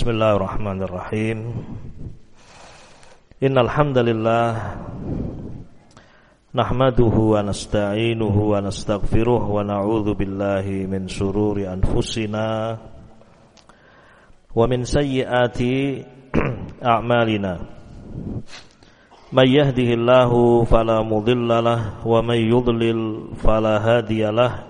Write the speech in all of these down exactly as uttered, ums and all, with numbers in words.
Bismillahirrahmanirrahim. Innal hamdalillah nahmaduhu wa nasta'inuhu wa nastaghfiruh wa na'udzu billahi min shururi anfusina wa min sayyiati a'malina. May yahdihillahu fala mudhillalah wa may yudlil fala hadiyalah.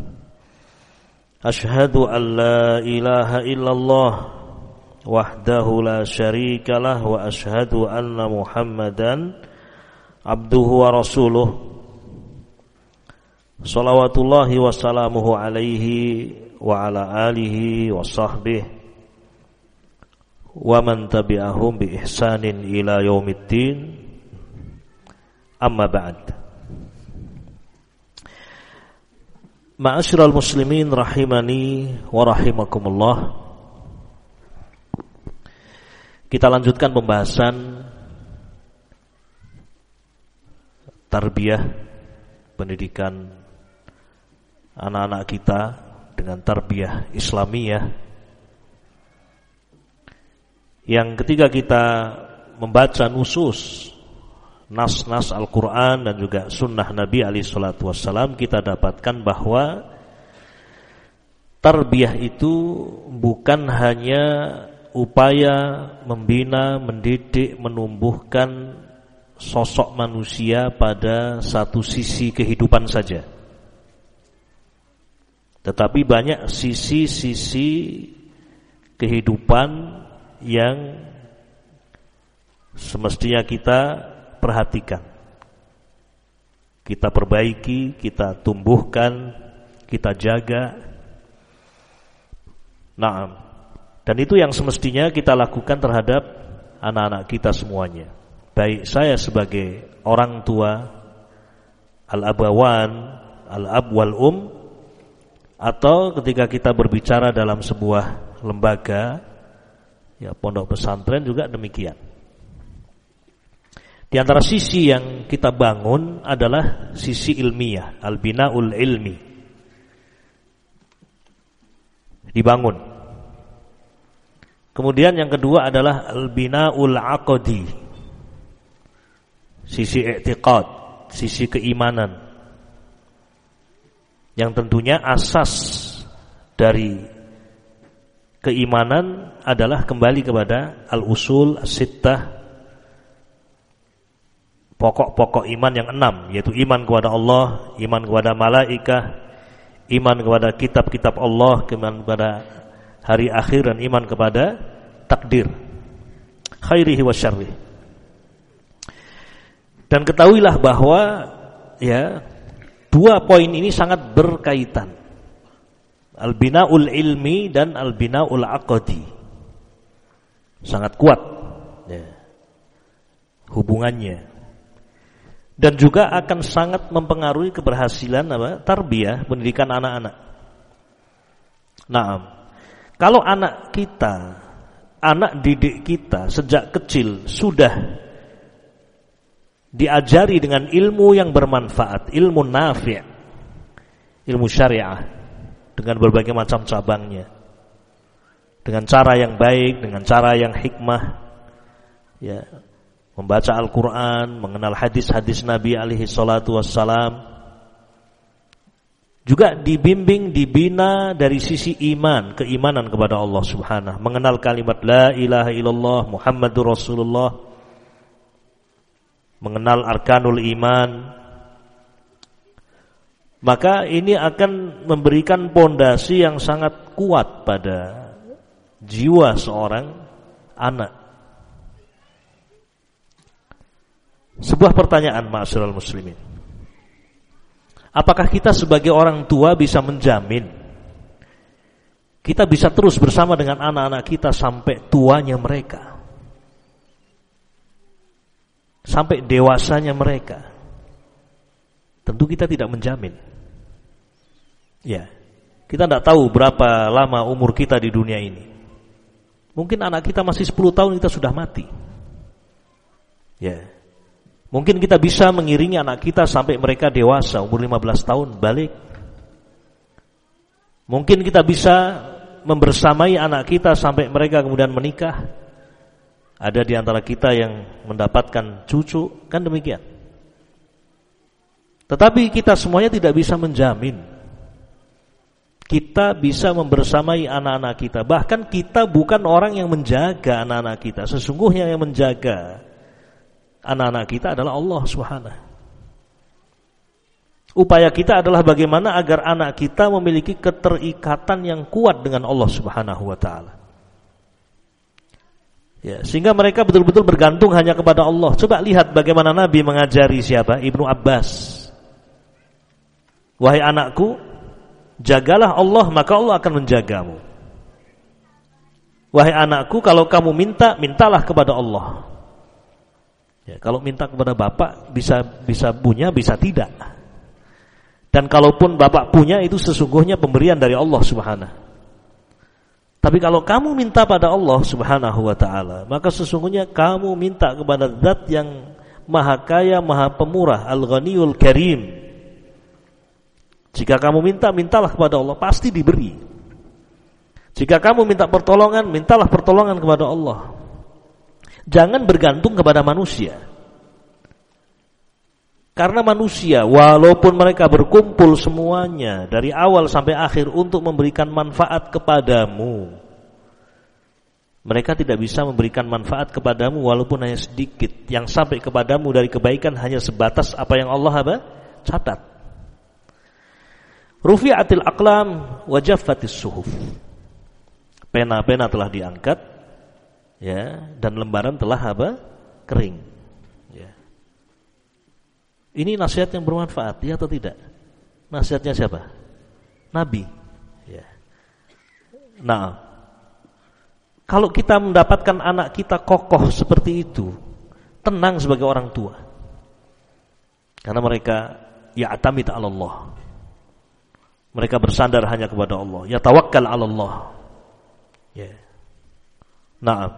Ashhadu an la ilaha illallah wahdahu la syarikalah wa ashhadu anna Muhammadan abduhu wa rasuluh. Shalawatullahi wa salamuhu alaihi wa ala alihi wa sahbihi wa man tabi'ahum bi ihsanin ila yaumiddin. Amma ba'd. Ma'asyiral muslimin rahimani wa rahimakumullah. Kita lanjutkan pembahasan tarbiyah, pendidikan anak-anak kita dengan tarbiyah Islamiyah. Yang ketiga kita membaca nusus, nas-nas Al-Quran dan juga sunnah Nabi alaihi salatu wassalam, kita dapatkan bahwa tarbiyah itu bukan hanya upaya membina, mendidik, menumbuhkan sosok manusia pada satu sisi kehidupan saja, tetapi banyak sisi-sisi kehidupan yang semestinya kita perhatikan, kita perbaiki, kita tumbuhkan, kita jaga. Naam. Dan itu yang semestinya kita lakukan terhadap anak-anak kita semuanya. Baik saya sebagai orang tua, al-abawan, al-ab wal um, atau ketika kita berbicara dalam sebuah lembaga, ya pondok pesantren juga demikian. Di antara sisi yang kita bangun adalah sisi ilmiah, al-bina'ul ilmi. Dibangun. Kemudian yang kedua adalah al-bina'ul aqdi, sisi i'tiqad, sisi keimanan, yang tentunya asas dari keimanan adalah kembali kepada al-usul as-sittah, pokok-pokok iman yang enam, yaitu iman kepada Allah, iman kepada malaikah, iman kepada kitab-kitab Allah, iman kepada hari akhir, dan iman kepada takdir khairihi wa syarrih. Dan ketahuilah bahwa ya dua poin ini sangat berkaitan, al-bina'ul ilmi dan al-bina'ul aqdi, sangat kuat ya, hubungannya, dan juga akan sangat mempengaruhi keberhasilan apa tarbiyah, pendidikan anak-anak. Naam. Kalau anak kita, anak didik kita sejak kecil sudah diajari dengan ilmu yang bermanfaat, ilmu nafi', ilmu syariah dengan berbagai macam cabangnya, dengan cara yang baik, dengan cara yang hikmah, ya, membaca Al-Quran, mengenal hadis-hadis Nabi alaihi salatu wassalam, juga dibimbing, dibina dari sisi iman, keimanan kepada Allah subhanahu, mengenal kalimat la ilaha illallah Muhammadur Rasulullah, mengenal arkanul iman. Maka ini akan memberikan pondasi yang sangat kuat pada jiwa seorang anak. Sebuah pertanyaan, ma'asyiral muslimin, apakah kita sebagai orang tua bisa menjamin kita bisa terus bersama dengan anak-anak kita sampai tuanya mereka, sampai dewasanya mereka? Tentu kita tidak menjamin. Ya, kita tidak tahu berapa lama umur kita di dunia ini. Mungkin anak kita masih sepuluh tahun kita sudah mati. Ya. Mungkin kita bisa mengiringi anak kita sampai mereka dewasa, umur lima belas tahun, balik. Mungkin kita bisa membersamai anak kita sampai mereka kemudian menikah. Ada di antara kita yang mendapatkan cucu, kan demikian. Tetapi kita semuanya tidak bisa menjamin kita bisa membersamai anak-anak kita. Bahkan kita bukan orang yang menjaga anak-anak kita. Sesungguhnya yang menjaga anak-anak kita adalah Allah Subhanahu. Upaya kita adalah bagaimana agar anak kita memiliki keterikatan yang kuat dengan Allah Subhanahu wa taala. Ya, sehingga mereka betul-betul bergantung hanya kepada Allah. Coba lihat bagaimana Nabi mengajari siapa? Ibnu Abbas. Wahai anakku, jagalah Allah, maka Allah akan menjagamu. Wahai anakku, kalau kamu minta, mintalah kepada Allah. Ya, kalau minta kepada bapak bisa bisa punya, bisa tidak. Dan kalaupun bapak punya, itu sesungguhnya pemberian dari Allah Subhanahu. Tapi kalau kamu minta pada Allah Subhanahu wa taala, maka sesungguhnya kamu minta kepada Zat yang Maha Kaya, Maha Pemurah, Al-Ghaniyul Karim. Jika kamu minta, mintalah kepada Allah, pasti diberi. Jika kamu minta pertolongan, mintalah pertolongan kepada Allah. Jangan bergantung kepada manusia. Karena manusia, walaupun mereka berkumpul semuanya dari awal sampai akhir untuk memberikan manfaat kepadamu, mereka tidak bisa memberikan manfaat kepadamu walaupun hanya sedikit. Yang sampai kepadamu dari kebaikan hanya sebatas apa yang Allah apa? Catat. Rufi'atil aqlam wa jaffatis suhuf. Pena-pena telah diangkat, ya, dan lembaran telah apa? Kering. Ini nasihat yang bermanfaat, ya atau tidak? Nasihatnya siapa? Nabi. Ya. Nah, kalau kita mendapatkan anak kita kokoh seperti itu, tenang sebagai orang tua, karena mereka ya'tamid 'ala Allah. Mereka bersandar hanya kepada Allah. Ya tawakkal 'ala Allah. Ya. Nah,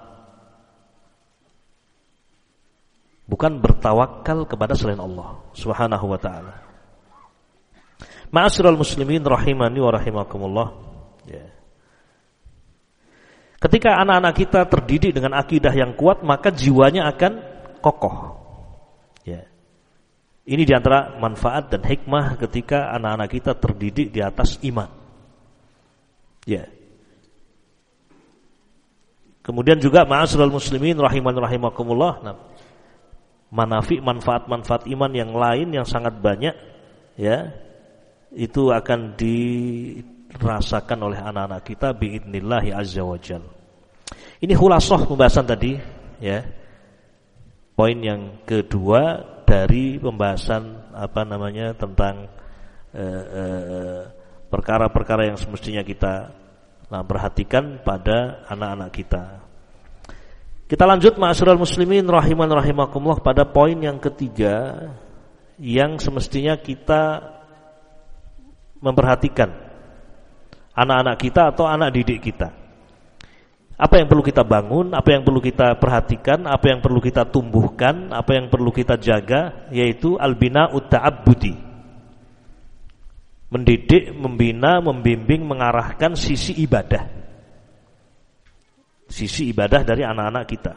bukan bertawakal kepada selain Allah Subhanahu wa ta'ala. Ma'asyiral muslimin rahimani wa rahimakumullah. Ya. Ketika anak-anak kita terdidik dengan akidah yang kuat, maka jiwanya akan kokoh. Ya. Ini diantara manfaat dan hikmah ketika anak-anak kita terdidik di atas iman. Ya. Kemudian juga ma'asyiral muslimin rahimani wa rahimakumullah. Nah, manafi, manfaat-manfaat iman yang lain yang sangat banyak, ya, itu akan dirasakan oleh anak-anak kita biidnillahi azza wajal. Ini khulasah pembahasan tadi, ya. Poin yang kedua dari pembahasan apa namanya tentang eh, eh, perkara-perkara yang semestinya kita nah, perhatikan pada anak-anak kita. Kita lanjut ma'asyiral muslimin rahiman rahimakumullah pada poin yang ketiga yang semestinya kita memperhatikan anak-anak kita atau anak didik kita. Apa yang perlu kita bangun, apa yang perlu kita perhatikan, apa yang perlu kita tumbuhkan, apa yang perlu kita jaga, yaitu al-bina'ut ta'abbudi. Mendidik, membina, membimbing, mengarahkan sisi ibadah. Sisi ibadah dari anak-anak kita.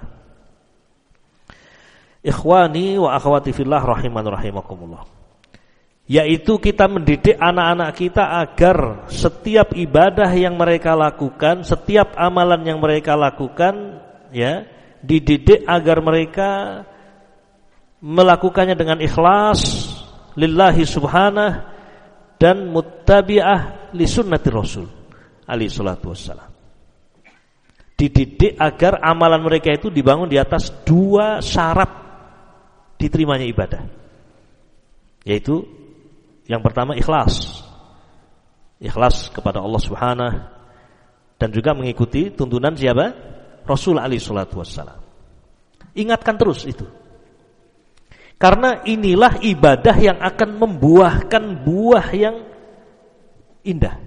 Ikhwani wa akhwati fillah rahiman rahimakumullah. Yaitu kita mendidik anak-anak kita agar setiap ibadah yang mereka lakukan, setiap amalan yang mereka lakukan, ya, dididik agar mereka melakukannya dengan ikhlas lillahi subhanahu dan muttabi'ah li sunnati Rasul alaihi salatu wassalam. Dididik agar amalan mereka itu dibangun di atas dua syarat diterimanya ibadah. Yaitu yang pertama ikhlas. Ikhlas kepada Allah Subhanahu dan juga mengikuti tuntunan siapa? Rasul alaihi salatu wassalam. Ingatkan terus itu. Karena inilah ibadah yang akan membuahkan buah yang indah.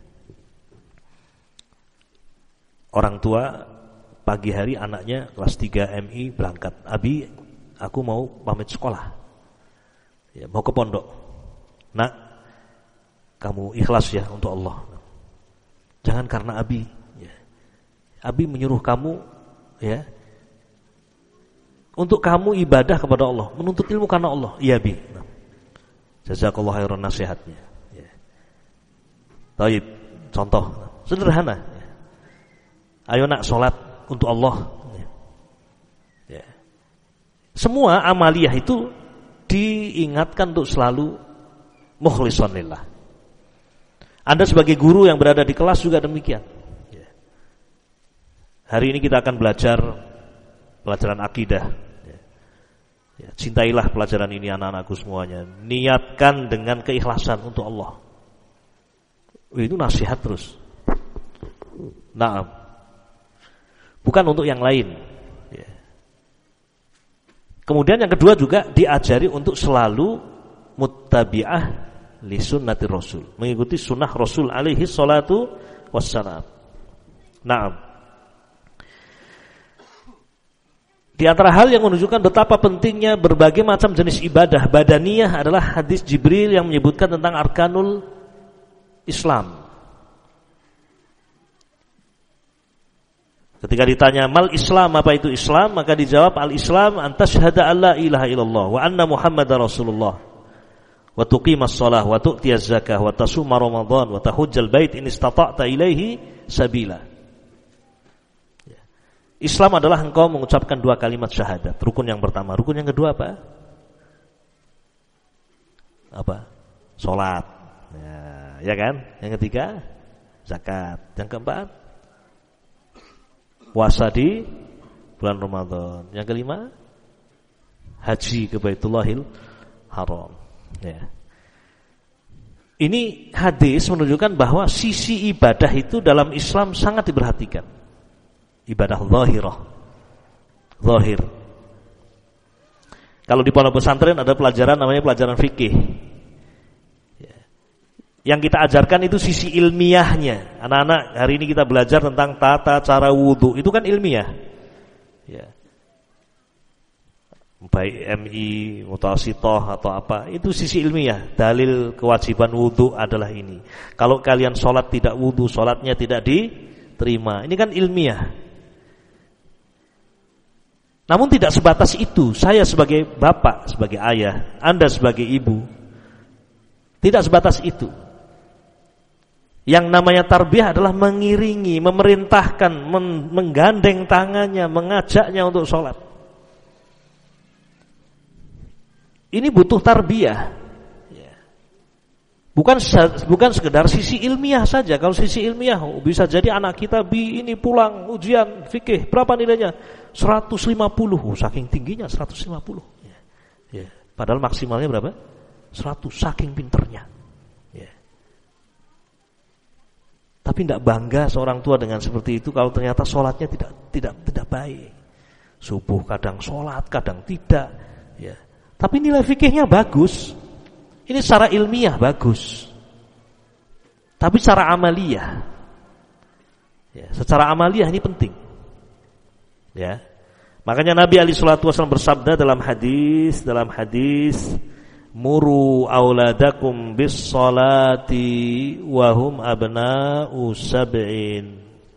Orang tua pagi hari anaknya kelas tiga M I berangkat. Abi, aku mau pamit sekolah. Ya, mau ke pondok. Nak, kamu ikhlas ya untuk Allah. Jangan karena Abi. Ya. Abi menyuruh kamu, ya, untuk kamu ibadah kepada Allah, menuntut ilmu karena Allah. Iya Bi. Nah. Jazakallahu khairan nasihatnya. Ya. Taib, contoh sederhana. Ya. Ayo nak sholat untuk Allah. Ya. Ya. Semua amaliyah itu diingatkan untuk selalu mukhlishan lillah. Anda sebagai guru yang berada di kelas juga demikian. Ya. Hari ini kita akan belajar pelajaran akidah. Ya. Ya, cintailah pelajaran ini anak-anakku semuanya. Niatkan dengan keikhlasan untuk Allah. Itu nasihat terus. Naam. Bukan untuk yang lain. Ya. Kemudian yang kedua juga diajari untuk selalu muttabi'ah li sunnati Rasul, mengikuti sunnah Rasul alaihi salatu wassalam. Naam. Di antara hal yang menunjukkan betapa pentingnya berbagai macam jenis ibadah badaniyah adalah hadis Jibril yang menyebutkan tentang arkanul Islam. Ketika ditanya mal Islam, apa itu Islam, maka dijawab al Islam antasyhada alla ilaha illallah wa anna Muhammadar Rasulullah wa tuqimas shalah wa tu'tiyaz zakah wa tasuma ramadan wa tahujjal bait in istata'ta ilaihi sabila. Ya. Islam adalah engkau mengucapkan dua kalimat syahadat, rukun yang pertama. Rukun yang kedua apa? Apa? Salat. Ya, ya kan? Yang ketiga zakat. Yang keempat puasa di bulan Ramadan. Yang kelima haji ke Baitullahil Haram. Ya. Ini hadis menunjukkan bahwa sisi ibadah itu dalam Islam sangat diperhatikan. Ibadah zahirah. Zahir. Kalau di pondok pesantren ada pelajaran namanya pelajaran fikih. Ya. Yang kita ajarkan itu sisi ilmiahnya. Anak-anak hari ini kita belajar tentang tata cara wudu. Itu kan ilmiah. Ya. Baik M I, mutawasithah atau apa, itu sisi ilmiah. Dalil kewajiban wudu adalah ini. Kalau kalian sholat tidak wudu, sholatnya tidak diterima. Ini kan ilmiah. Namun tidak sebatas itu. Saya sebagai bapak, sebagai ayah, Anda sebagai ibu, tidak sebatas itu. Yang namanya tarbiyah adalah mengiringi, memerintahkan, menggandeng tangannya, mengajaknya untuk sholat. Ini butuh tarbiyah. Bukan bukan sekedar sisi ilmiah saja. Kalau sisi ilmiah bisa jadi anak kita bi ini pulang ujian fikih berapa nilainya? seratus lima puluh. Oh, saking tingginya seratus lima puluh. Ya. Ya. Padahal maksimalnya berapa? seratus, saking pinternya. Ya. Tapi tidak bangga seorang tua dengan seperti itu kalau ternyata sholatnya tidak tidak tidak baik. Subuh kadang sholat, kadang tidak. Ya. Tapi nilai fikihnya bagus. Ini secara ilmiah bagus. Tapi secara amaliyah, ya, secara amaliyah ini penting. Ya. Makanya Nabi alaihi salatu wasallam bersabda dalam hadis, dalam hadis, muru auladakum bis salati wa hum abna'u sab'in.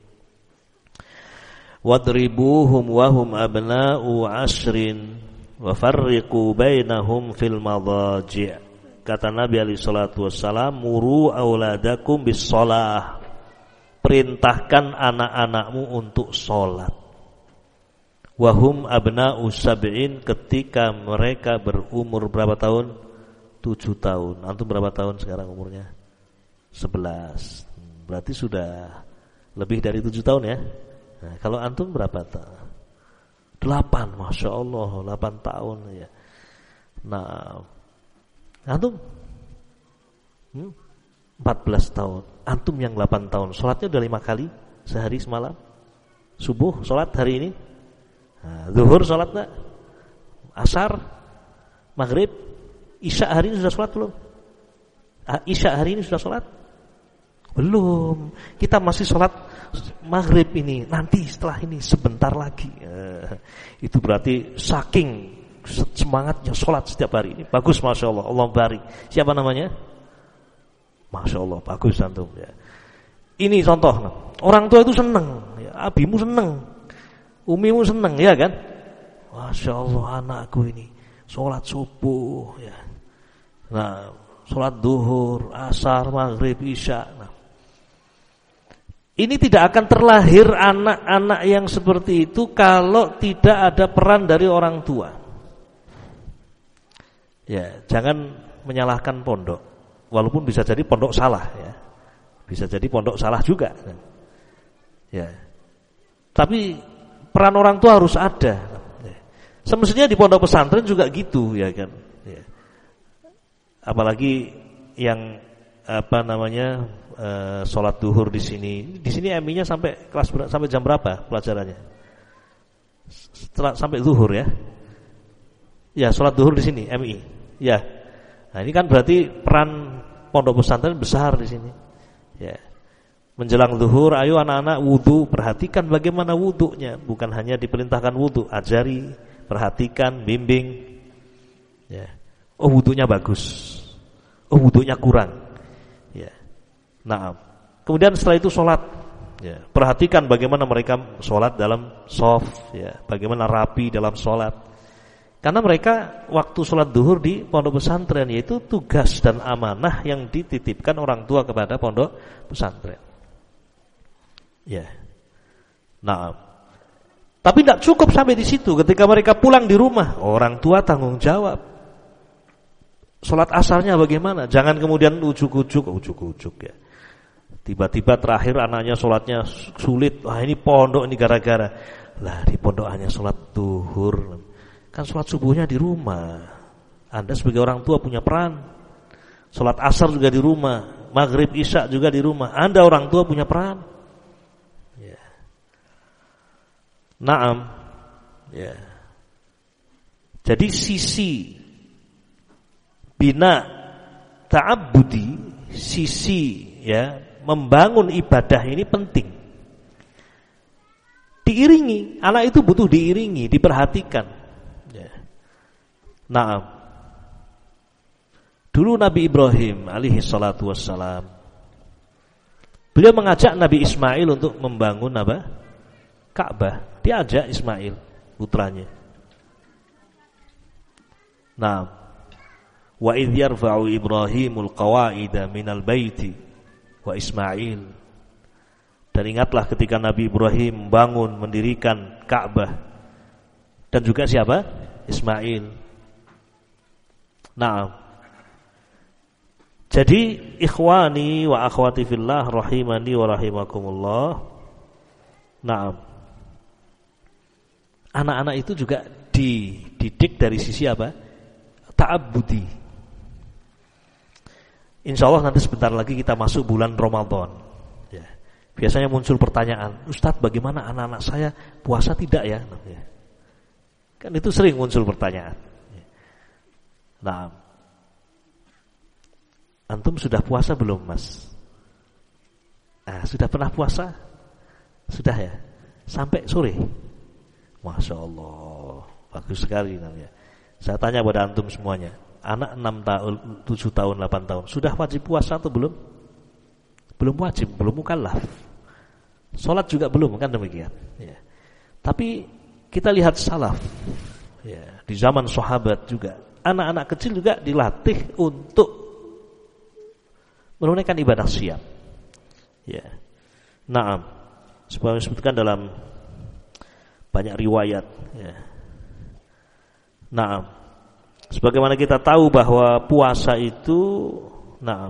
Wadribuhum wa hum abna'u ashrin wa farriqu bainahum fil madaji'. Kata Nabi alaihi salatu wassalam, muru auladakum bis shalah. Perintahkan anak-anakmu untuk sholat. Wahum abna'u sab'in, ketika mereka berumur berapa tahun? Tujuh tahun. Antum berapa tahun sekarang umurnya? Sebelas. Berarti sudah lebih dari tujuh tahun ya. Nah, kalau antum berapa tahun? Delapan, masya Allah, delapan tahun ya. Nah, antum hmm? empat belas tahun. Antum yang delapan tahun, sholatnya udah lima kali sehari semalam. Subuh sholat hari ini, nah, zuhur sholat enggak? Asar, maghrib, isya hari ini sudah sholat belum? Isya hari ini sudah sholat? Belum. Kita masih sholat maghrib ini, nanti setelah ini sebentar lagi. eh, Itu berarti saking semangatnya sholat setiap hari ini. Bagus, masya Allah. Allah barik. Siapa namanya? Masya Allah, bagus antum ya. Ini contoh, orang tua itu seneng, ya, abimu seneng, umimu seneng, ya kan? Masya Allah anakku ini sholat subuh, ya. Nah, sholat duhur, asar, maghrib, isya. Nah, ini tidak akan terlahir anak-anak yang seperti itu kalau tidak ada peran dari orang tua. Ya, jangan menyalahkan pondok, walaupun bisa jadi pondok salah, ya. Bisa jadi pondok salah juga. Ya. Tapi peran orang tua harus ada. Semestinya di pondok pesantren juga gitu, ya kan. Ya. Apalagi yang apa namanya e, sholat duhur di sini. Di sini M I-nya sampai kelas ber, sampai jam berapa pelajarannya? Setelah, sampai duhur ya. Ya, sholat duhur di sini M I. Ya. Nah, ini kan berarti peran pondok pesantren besar di sini. Ya. Menjelang zuhur, ayo anak-anak wudu, perhatikan bagaimana wudunya, bukan hanya diperintahkan wudu, ajari, perhatikan, bimbing. Ya. Oh, wudunya bagus. Oh, wudunya kurang. Ya. Nah, kemudian setelah itu sholat. Ya. Perhatikan bagaimana mereka sholat dalam soft, ya. Bagaimana rapi dalam sholat. Karena mereka waktu sholat duhur di pondok pesantren, yaitu tugas dan amanah yang dititipkan orang tua kepada pondok pesantren. Ya, nah, tapi tidak cukup sampai di situ. Ketika mereka pulang di rumah, orang tua tanggung jawab. Sholat asarnya bagaimana? Jangan kemudian ujuk-ujuk, ujuk-ujuk ya. Tiba-tiba terakhir anaknya sholatnya sulit. Wah, ini pondok ini gara-gara. Lah di pondok hanya sholat duhur. Kan sholat subuhnya di rumah. Anda sebagai orang tua punya peran. Sholat asar juga di rumah, maghrib isya juga di rumah. Anda orang tua punya peran. Ya. Naam. Ya. Jadi sisi bina ta'abbudi, sisi ya membangun ibadah ini penting. Diiringi, anak itu butuh diiringi, diperhatikan. Nah, dulu Nabi Ibrahim alaihi salatu wassalam, beliau mengajak Nabi Ismail untuk membangun apa? Ka'bah. Dia ajak Ismail, putranya. Nah, wa idh yarfa'u Ibrahimul qawa'ida minal baiti wa Ismail. Dan ingatlah ketika Nabi Ibrahim bangun mendirikan Ka'bah, dan juga siapa? Ismail. Nah, jadi ikhwani wa akhwati fillah rahimani wa rahimakumullah. Nah, anak-anak itu juga dididik dari sisi apa? Ta'abbudi. Insyaallah nanti sebentar lagi kita masuk bulan Ramadan. Ya. Biasanya muncul pertanyaan, Ustadz bagaimana anak-anak saya puasa tidak ya? Kan itu sering muncul pertanyaan. Nah, antum sudah puasa belum, Mas? Ah, sudah pernah puasa? Sudah ya? Sampai sore? Masya Allah, bagus sekali namanya. Saya tanya pada antum semuanya, anak enam tahun, tujuh tahun, delapan tahun, sudah wajib puasa atau belum? Belum wajib, belum mukallaf. Salat juga belum, kan demikian. Ya. Tapi kita lihat salaf, ya, di zaman sahabat juga. Anak-anak kecil juga dilatih untuk menunaikan ibadah siam. Ya. Naam. Sebagaimana disebutkan dalam banyak riwayat, ya. Naam. Sebagaimana kita tahu bahwa puasa itu naam.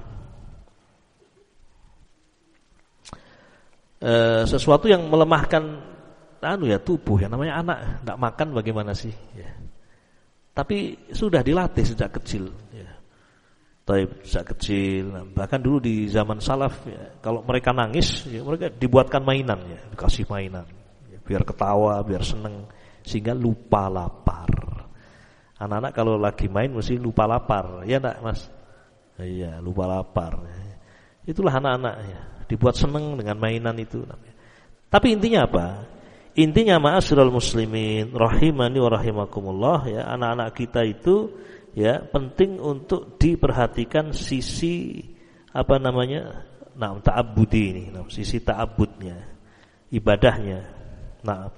E, sesuatu yang melemahkan anu ya tubuh, yang namanya anak enggak makan bagaimana sih, ya. Tapi sudah dilatih sejak kecil, ya. Taib sejak kecil. Bahkan dulu di zaman salaf, ya, kalau mereka nangis, ya, mereka dibuatkan mainan, ya, dikasih mainan, ya, biar ketawa, biar seneng, sehingga lupa lapar. Anak-anak kalau lagi main mesti lupa lapar, ya enggak, Mas? Iya, lupa lapar. Itulah anak-anak, ya, dibuat seneng dengan mainan itu. Tapi intinya apa? Intinya ma'asyiral muslimin rahimani wa rahimakumullah, ya, anak-anak kita itu ya penting untuk diperhatikan sisi apa namanya nah ta'abbudi ini, nah, sisi ta'abbudnya, ibadahnya. Nah,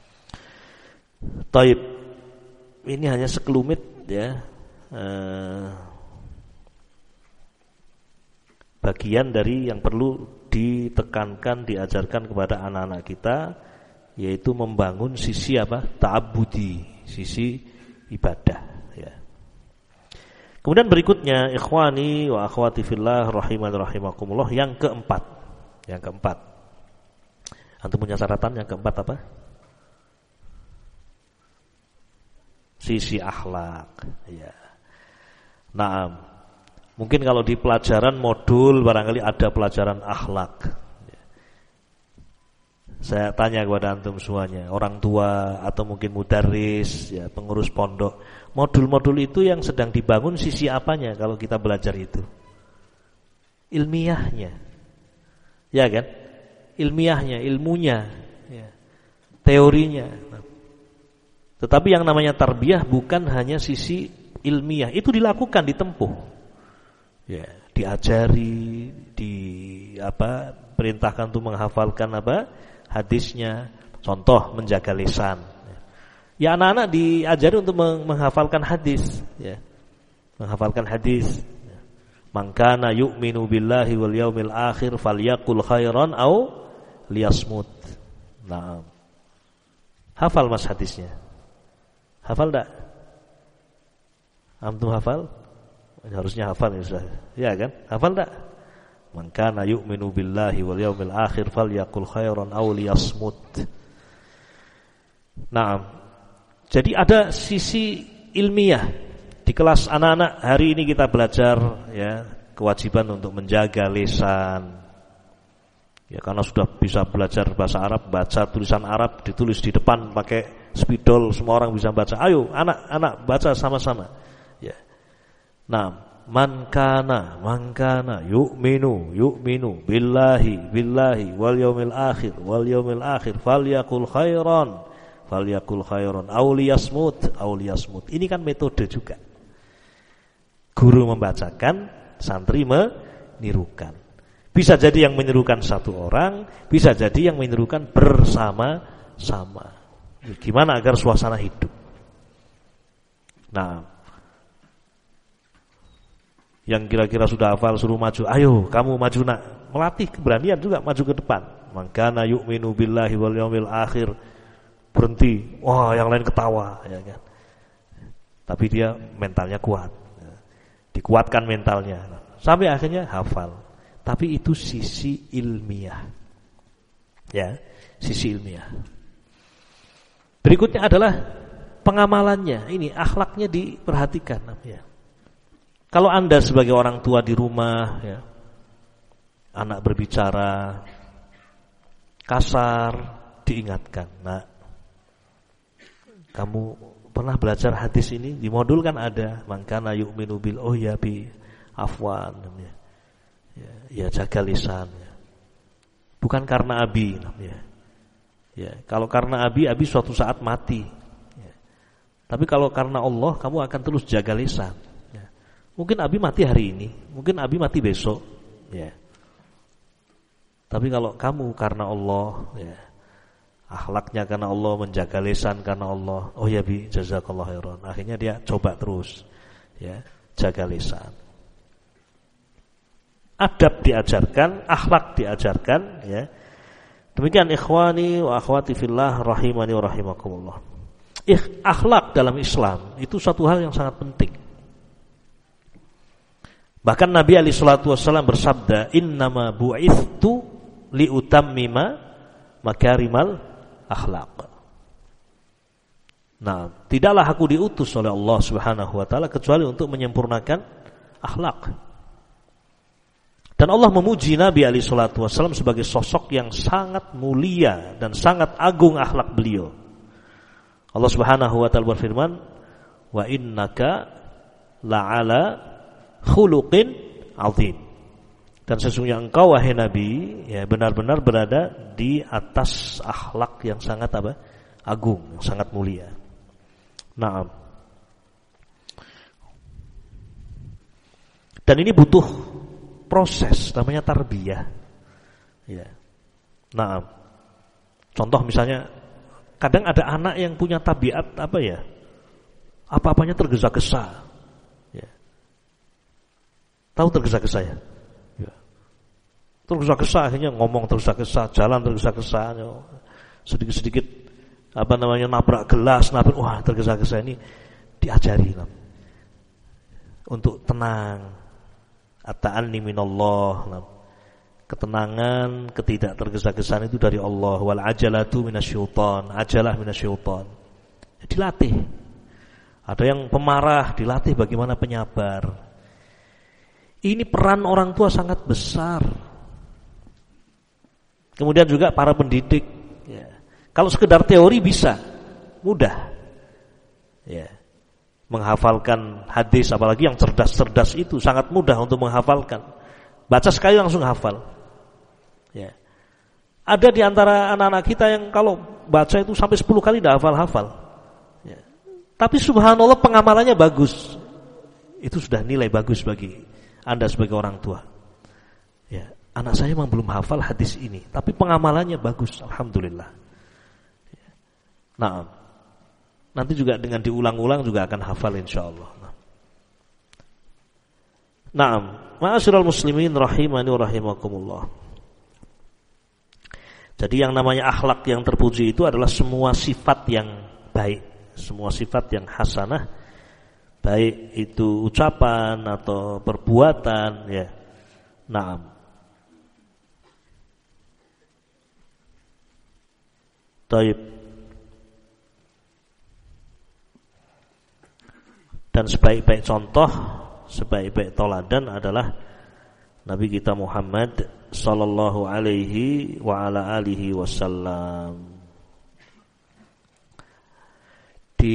taib. Ini hanya sekelumit ya, eh, bagian dari yang perlu ditekankan, diajarkan kepada anak-anak kita, yaitu membangun sisi apa? Ta'abbudi, sisi ibadah ya. Kemudian berikutnya, ikhwani wa akhwati fillah rahiman rahimakumullah, yang keempat. Yang keempat. Antum punya catatan yang keempat apa? Sisi akhlak ya. Nah, mungkin kalau di pelajaran modul barangkali ada pelajaran akhlak. Saya tanya kepada antum semuanya, orang tua atau mungkin mudarris, ya, pengurus pondok, modul-modul itu yang sedang dibangun sisi apanya kalau kita belajar itu? Ilmiahnya, ya kan? Ilmiahnya, ilmunya, ya. Teorinya. Tetapi yang namanya tarbiyah bukan hanya sisi ilmiah, itu dilakukan, ditempuh, ya, diajari, di apa, perintahkan untuk menghafalkan apa hadisnya, contoh menjaga lisan. Ya, anak-anak diajari untuk menghafalkan hadis, ya, menghafalkan hadis. Man kana yu'minu billahi wal yaumil akhir falyaqul khairan au liyasmut. Nah, hafal mas hadisnya. Hafal tak? Antum hafal? Harusnya hafal ya sudah. Ya kan? Hafal tak? Man kana yu'minu billahi wal yaumil akhir falyaqul khairan aw liyasmut. Nah, jadi ada sisi ilmiah di kelas anak-anak. Hari ini kita belajar ya, kewajiban untuk menjaga lisan. Ya, karena sudah bisa belajar bahasa Arab, baca tulisan Arab ditulis di depan pakai spidol, semua orang bisa baca. Ayo anak-anak baca sama-sama. Ya. Nah, man kana man kana yu'minu yu'minu billahi billahi wal yaumil akhir wal yaumil akhir falyaqul khairan falyaqul khairan aw liyasmut aw liyasmut. Ini kan metode juga. Guru membacakan, santri menirukan. Bisa jadi yang menirukan satu orang, bisa jadi yang menirukan bersama-sama. Gimana agar suasana hidup? Nah, yang kira-kira sudah hafal suruh maju, ayo kamu maju nak. Melatih keberanian juga maju ke depan. Man kana yu'minu billahi wal yaumil akhir, berhenti. Wah, yang lain ketawa, ya kan? Tapi dia mentalnya kuat. Dikuatkan mentalnya. Sampai akhirnya hafal. Tapi itu sisi ilmiah. Ya, sisi ilmiah. Berikutnya adalah pengamalannya. Ini akhlaknya diperhatikan ya. Kalau Anda sebagai orang tua di rumah ya, anak berbicara kasar, diingatkan, "Nak, kamu pernah belajar hadis ini? Di modul kan ada, man kana yu'minu bil oh ya bi afwan." Ya. Ya, ya jaga lisan ya. Bukan karena abi ya. Ya, kalau karena abi, abi suatu saat mati. Ya. Tapi kalau karena Allah, kamu akan terus jaga lisan. Ya. Mungkin abi mati hari ini, mungkin abi mati besok. Ya. Tapi kalau kamu karena Allah, ya, akhlaknya karena Allah, menjaga lisan karena Allah, oh ya bi jazakallah khairan. Akhirnya dia coba terus, ya, jaga lisan. Adab diajarkan, akhlak diajarkan ya. Demikian ikhwani wa akhwati fillah rahimani wa rahimakumullah. Ikh, akhlak dalam Islam itu suatu hal yang sangat penting. Bahkan Nabi alaihi salatu wasallam bersabda, "Innama bu'ithtu liutammima makarimal akhlaq." Nah, tidaklah aku diutus oleh Allah Subhanahu wa taala kecuali untuk menyempurnakan akhlak. Dan Allah memuji Nabi alaihi salatu wasallam sebagai sosok yang sangat mulia dan sangat agung akhlak beliau. Allah Subhanahu wa taala berfirman, "Wa innaka la'ala khuluqin 'azim." Dan sesungguhnya engkau wahai Nabi ya benar-benar berada di atas akhlak yang sangat apa? Agung, yang sangat mulia. Naam. Dan ini butuh proses, namanya tarbiyah. Ya. Nah, contoh misalnya, kadang ada anak yang punya tabiat apa ya? Apa-apanya tergesa-gesa. Ya. Tahu tergesa-gesa ya? Ya. Tergesa-gesa, akhirnya ngomong tergesa-gesa, jalan tergesa-gesa, sedikit-sedikit apa namanya nabrak gelas, nabrak, wah tergesa-gesa. Ini diajari lah. Untuk tenang, at-ta'anni minallah, ketenangan, ketidak tergesa-gesaan itu dari Allah. Wal ajalatu minasyaitan, ajalah minasyaitan. Dilatih. Ada yang pemarah, dilatih bagaimana penyabar. Ini peran orang tua sangat besar. Kemudian juga para pendidik. Ya. Kalau sekedar teori bisa, mudah. Ya. Menghafalkan hadis, apalagi yang cerdas-cerdas itu sangat mudah untuk menghafalkan. Baca sekali langsung hafal. Ya. Ada di antara anak-anak kita yang kalau baca itu sampai sepuluh kali tidak hafal-hafal. Ya. Tapi subhanallah pengamalannya bagus. Itu sudah nilai bagus bagi Anda sebagai orang tua. Ya. Anak saya memang belum hafal hadis ini, tapi pengamalannya bagus, alhamdulillah. Ya. Nah, nanti juga dengan diulang-ulang juga akan hafal insyaallah. Nah. Naam, ma'asyiral muslimin rahimani wa rahimakumullah. Jadi yang namanya akhlak yang terpuji itu adalah semua sifat yang baik, semua sifat yang hasanah, baik itu ucapan atau perbuatan, ya. Naam. Taib. Dan sebaik-baik contoh, sebaik-baik teladan adalah Nabi kita Muhammad sallallahu alaihi wa ala alihi wasallam. Di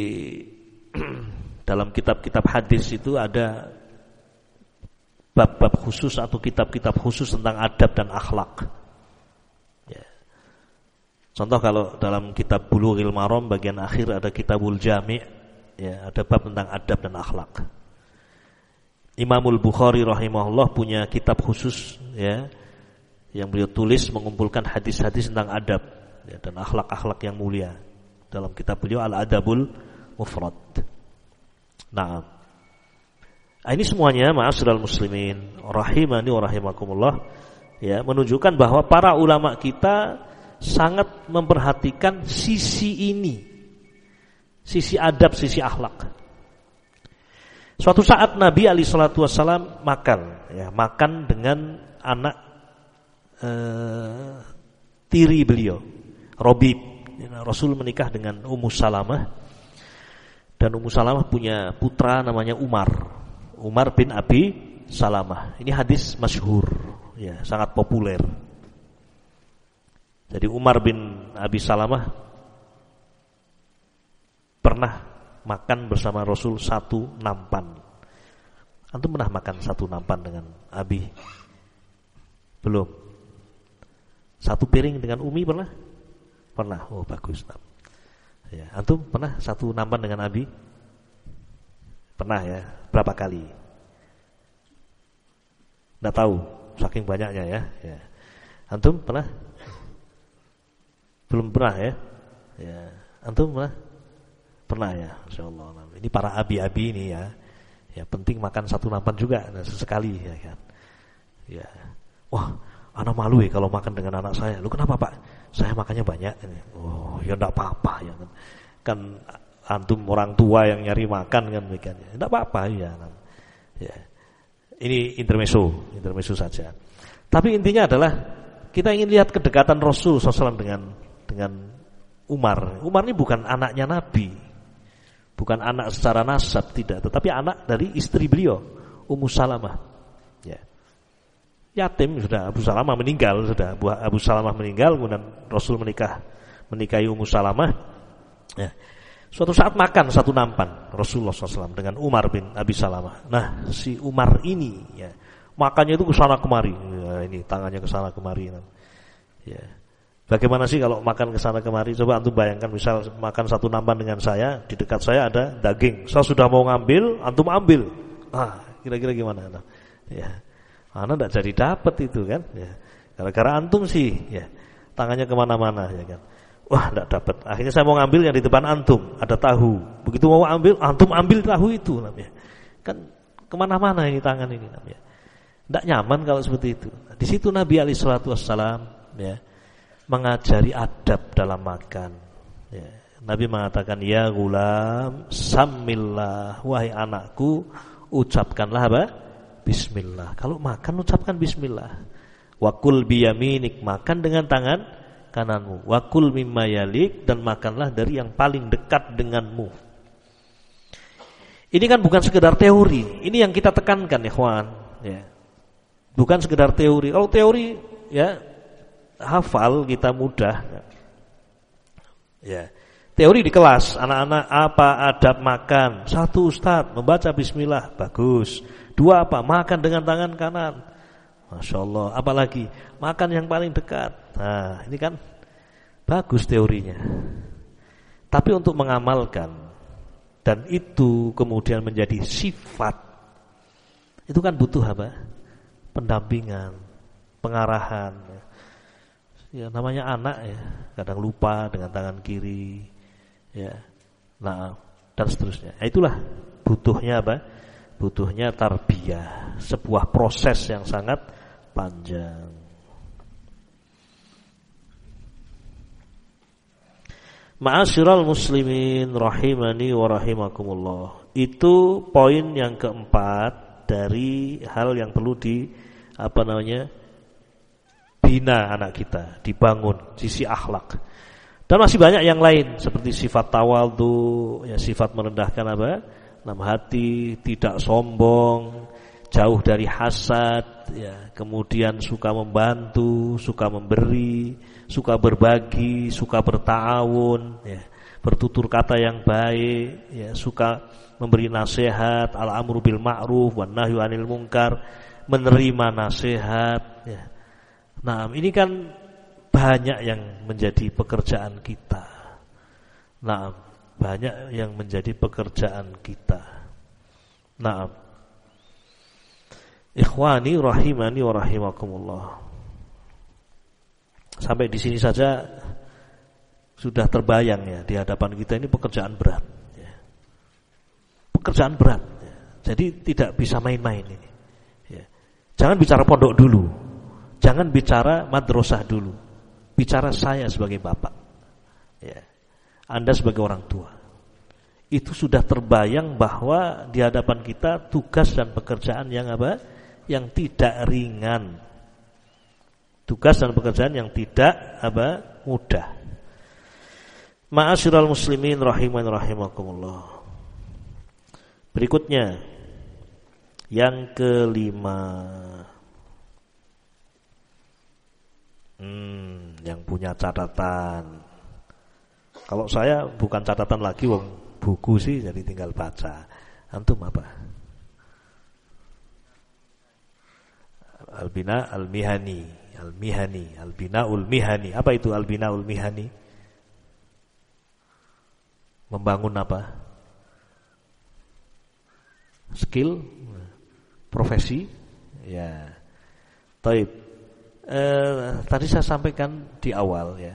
dalam kitab-kitab hadis itu ada bab-bab khusus atau kitab-kitab khusus tentang adab dan akhlak. Ya. Contoh kalau dalam kitab Bulughul Maram bagian akhir ada Kitabul Jami', ya, ada bab tentang adab dan akhlak. Imamul Bukhari rahimahullah punya kitab khusus, ya, yang beliau tulis mengumpulkan hadis-hadis tentang adab, ya, dan akhlak-akhlak yang mulia. Dalam kitab beliau Al-Adabul Mufrad. Nah, ini semuanya ma'asyiral muslimin rahimani wa rahimakumullah, ya, menunjukkan bahwa para ulama kita sangat memperhatikan sisi ini, sisi adab, sisi akhlak. Suatu saat Nabi alaihi salatu wasallam makan, ya, makan dengan anak eh, tiri beliau, Robib. Rasul menikah dengan Ummu Salamah, dan Ummu Salamah punya putra namanya Umar, Umar bin Abi Salamah. Ini hadis masyhur, ya, sangat populer. Jadi Umar bin Abi Salamah pernah makan bersama Rasul satu nampan. Antum pernah makan satu nampan dengan Abi? Belum. Satu piring dengan Umi pernah? Pernah. Oh, bagus. Ya, antum pernah satu nampan dengan Abi? Pernah, ya. Berapa kali? Enggak tahu, saking banyaknya, ya. Ya. Antum pernah? Belum pernah, ya. Ya. Antum pernah? Pernah, ya, insyaallah. Ini para abi-abi ini, ya, ya penting makan satu nampan juga, nah, sesekali, ya kan. Ya, wah, anak malu ya kalau makan dengan anak saya. Lu kenapa Pak? Saya makannya banyak. Oh, ya enggak apa-apa, ya kan. Kan antum orang tua yang nyari makan kan, kan. Enggak apa-apa, ya. Kan? Ya, ini intermezzo, intermezzo saja. Tapi intinya adalah kita ingin lihat kedekatan Rasul sallallahu alaihi wasallam dengan dengan Umar. Umar ini bukan anaknya Nabi. Bukan anak secara nasab, tidak, tetapi anak dari istri beliau, Ummu Salamah. Ya. Yatim sudah, Abu Salamah meninggal sudah. Abu Salamah meninggal, kemudian Rasul menikah, menikahi Ummu Salamah. Ya. Suatu saat makan satu nampan Rasulullah shallallahu alaihi wasallam dengan Umar bin Abi Salamah. Nah, si Umar ini, ya, makannya itu kesana kemari. Ya, ini tangannya kesana kemari. Ya. Bagaimana sih kalau makan ke sana kemari? Coba antum bayangkan, misal makan satu nampan dengan saya, di dekat saya ada daging. Saya sudah mau ngambil, antum ambil. Ah, kira-kira gimana? Ya. Ana enggak jadi dapat itu kan ya. Gara-gara antum sih ya. Tangannya kemana-mana ya kan. Wah enggak dapat. Akhirnya saya mau ngambil yang di depan antum, ada tahu. Begitu mau ambil, antum ambil tahu itu namanya. Kan kemana-mana ini tangan ini namanya. Enggak nyaman kalau seperti itu. Di situ Nabi alaihi salatu wassalam ya mengajari adab dalam makan. Ya. Nabi mengatakan, ya gulam, samillah, wahai anakku, ucapkanlah apa? Bismillah. Kalau makan ucapkan bismillah. Wakul biyaminik, makan dengan tangan kananmu. Wakul mimma yalik, dan makanlah dari yang paling dekat denganmu. Ini kan bukan sekedar teori. Ini yang kita tekankan ya kawan. Ya. Bukan sekedar teori. Kalau teori ya hafal kita mudah. Ya. Teori di kelas, anak-anak apa adab makan? Satu, Ustaz membaca bismillah, bagus. Dua, apa? Makan dengan tangan kanan. Masya Allah. Apalagi makan yang paling dekat. Nah, ini kan bagus teorinya. Tapi untuk mengamalkan dan itu kemudian menjadi sifat, itu kan butuh apa? Pendampingan, pengarahan. Ya namanya anak ya, kadang lupa dengan tangan kiri, ya, nah dan seterusnya. Nah, itulah butuhnya apa? Butuhnya tarbiyah, sebuah proses yang sangat panjang. Ma'asyiral muslimin rahimani wa rahimakumullah. Itu poin yang keempat dari hal yang perlu di apa namanya? bina anak kita, dibangun sisi akhlak. Dan masih banyak yang lain seperti sifat tawadhu, ya sifat merendahkan apa? Dalam hati, tidak sombong, jauh dari hasad, ya, kemudian suka membantu, suka memberi, suka berbagi, suka berta'awun, ya, bertutur kata yang baik, ya, suka memberi nasihat, al-amru bil ma'ruf wan nahyu 'anil munkar, menerima nasihat, ya. Nah, ini kan banyak yang menjadi pekerjaan kita. Nah, banyak yang menjadi pekerjaan kita. Nah, ikhwani rahimani wa rahimakumullah. Sampai di sini saja sudah terbayang ya, di hadapan kita ini pekerjaan berat ya. Pekerjaan berat ya. Jadi tidak bisa main-main ini ya. Jangan bicara pondok dulu, jangan bicara madrasah dulu, bicara saya sebagai bapak ya. Anda sebagai orang tua. Itu sudah terbayang bahwa di hadapan kita tugas dan pekerjaan yang apa? Yang tidak ringan. Tugas dan pekerjaan yang tidak apa? Mudah. Ma'asyiral muslimin rahiman rahimakumullah. Berikutnya yang kelima. Hmm, yang punya catatan. Kalau saya bukan catatan lagi, wong buku sih, jadi tinggal baca. Antum apa? Al-Bina Al-Mihani, Al-Mihani, Al-Binaul Mihani. Apa itu Al-Binaul Mihani? Membangun apa? Skill, profesi, ya. Taib. Eh, tadi saya sampaikan di awal ya.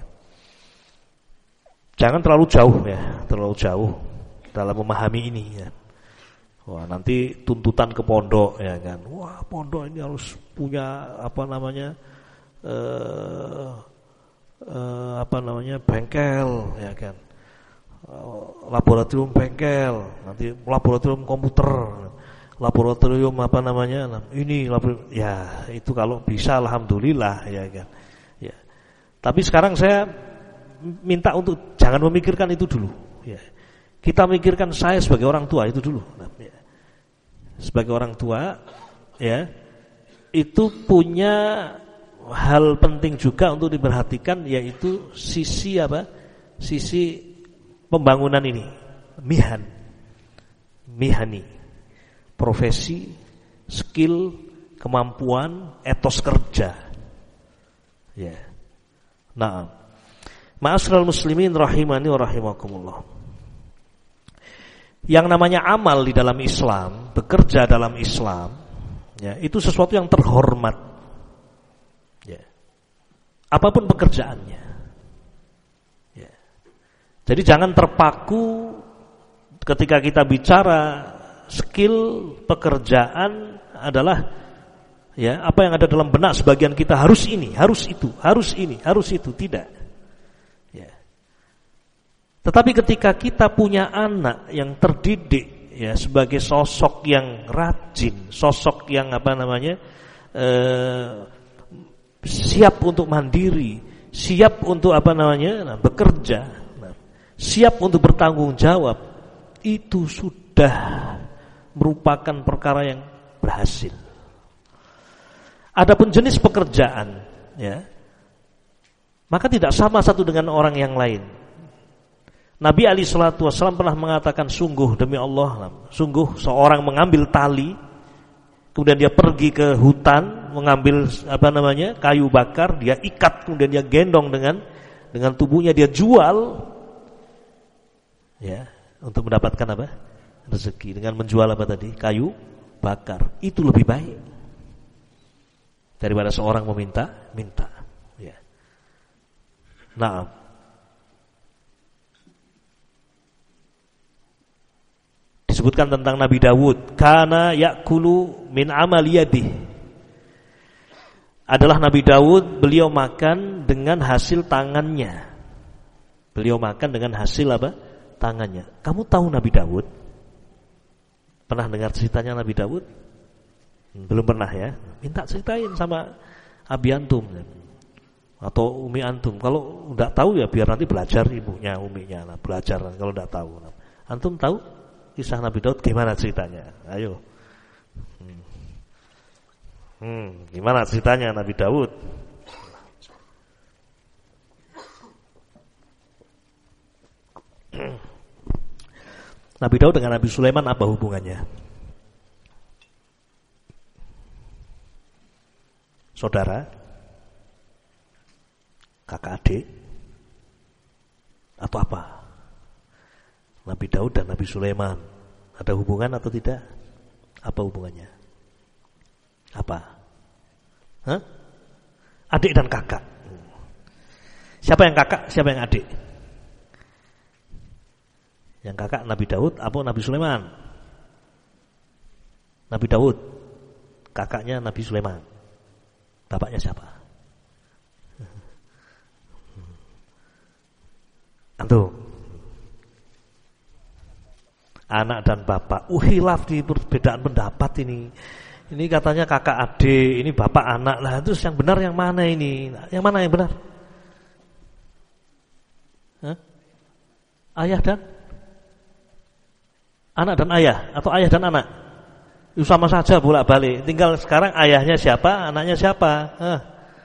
Jangan terlalu jauh ya, terlalu jauh dalam memahami ini ya. Wah, nanti tuntutan ke pondok ya kan. Wah, pondok ini harus punya apa namanya? Eh, eh, apa namanya? bengkel ya kan. Laboratorium bengkel, nanti laboratorium komputer, laboratorium apa namanya? Ini ya, itu kalau bisa alhamdulillah ya kan. Ya. Tapi sekarang saya minta untuk jangan memikirkan itu dulu ya. Kita mikirkan saya sebagai orang tua itu dulu ya. Sebagai orang tua ya, itu punya hal penting juga untuk diperhatikan, yaitu sisi apa? Sisi pembangunan ini, mihan mihani, profesi, skill, kemampuan, etos kerja ya. Nah, ma'asyiral muslimin rahimani wa rahimakumullah. Yang namanya amal di dalam Islam, bekerja dalam Islam Ya, itu sesuatu yang terhormat. Ya. Apapun pekerjaannya. Ya. Jadi jangan terpaku ketika kita bicara skill pekerjaan adalah ya apa yang ada dalam benak sebagian kita harus ini, harus itu, harus ini, harus itu, tidak. Ya. Tetapi ketika kita punya anak yang terdidik ya sebagai sosok yang rajin, sosok yang apa namanya eh, siap untuk mandiri, siap untuk apa namanya nah, bekerja, nah, siap untuk bertanggung jawab, itu sudah merupakan perkara yang berhasil. Adapun jenis pekerjaan, ya, maka tidak sama satu dengan orang yang lain. Nabi alaihi salatu wasallam pernah mengatakan, sungguh demi Allah, sungguh seorang mengambil tali, kemudian dia pergi ke hutan, mengambil apa namanya kayu bakar, dia ikat, kemudian dia gendong dengan dengan tubuhnya, dia jual, ya, untuk mendapatkan apa? Rezeki dengan menjual apa tadi? Kayu bakar. Itu lebih baik daripada seorang meminta, minta. Ya. Nah. Disebutkan tentang Nabi Dawud, kana yakulu min amali yadihi. Adalah Nabi Dawud, beliau makan dengan hasil tangannya. Beliau makan dengan hasil apa? Tangannya. Kamu tahu Nabi Dawud? Pernah dengar ceritanya Nabi Dawud? Belum pernah ya? Minta ceritain sama Abi Antum atau Umi Antum. Kalau enggak tahu ya biar nanti belajar ibunya, uminya lah, belajar kalau enggak tahu. Antum tahu kisah Nabi Daud gimana ceritanya? Ayo. Hmm. hmm, gimana ceritanya Nabi Daud? Nabi Daud dengan Nabi Sulaiman apa hubungannya? Saudara? Kakak adik? Atau apa? Nabi Daud dan Nabi Sulaiman ada hubungan atau tidak? Apa hubungannya? Apa? Hah? Adik dan kakak. Siapa yang kakak? Siapa yang adik? Yang kakak Nabi Daud atau Nabi Sulaiman? Nabi Daud, kakaknya Nabi Sulaiman. Bapaknya siapa? Antum. Anak dan bapak. Uh, khilaf di perbedaan pendapat ini. Ini katanya kakak adik, ini bapak anak. Lah terus yang benar yang mana ini? Yang mana yang benar? Hah? Ayah dan anak dan ayah atau ayah dan anak? Itu sama saja bolak-balik. Tinggal sekarang ayahnya siapa, anaknya siapa? Hah?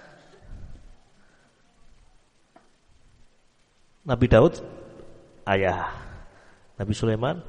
Nabi Daud ayah, Nabi Sulaiman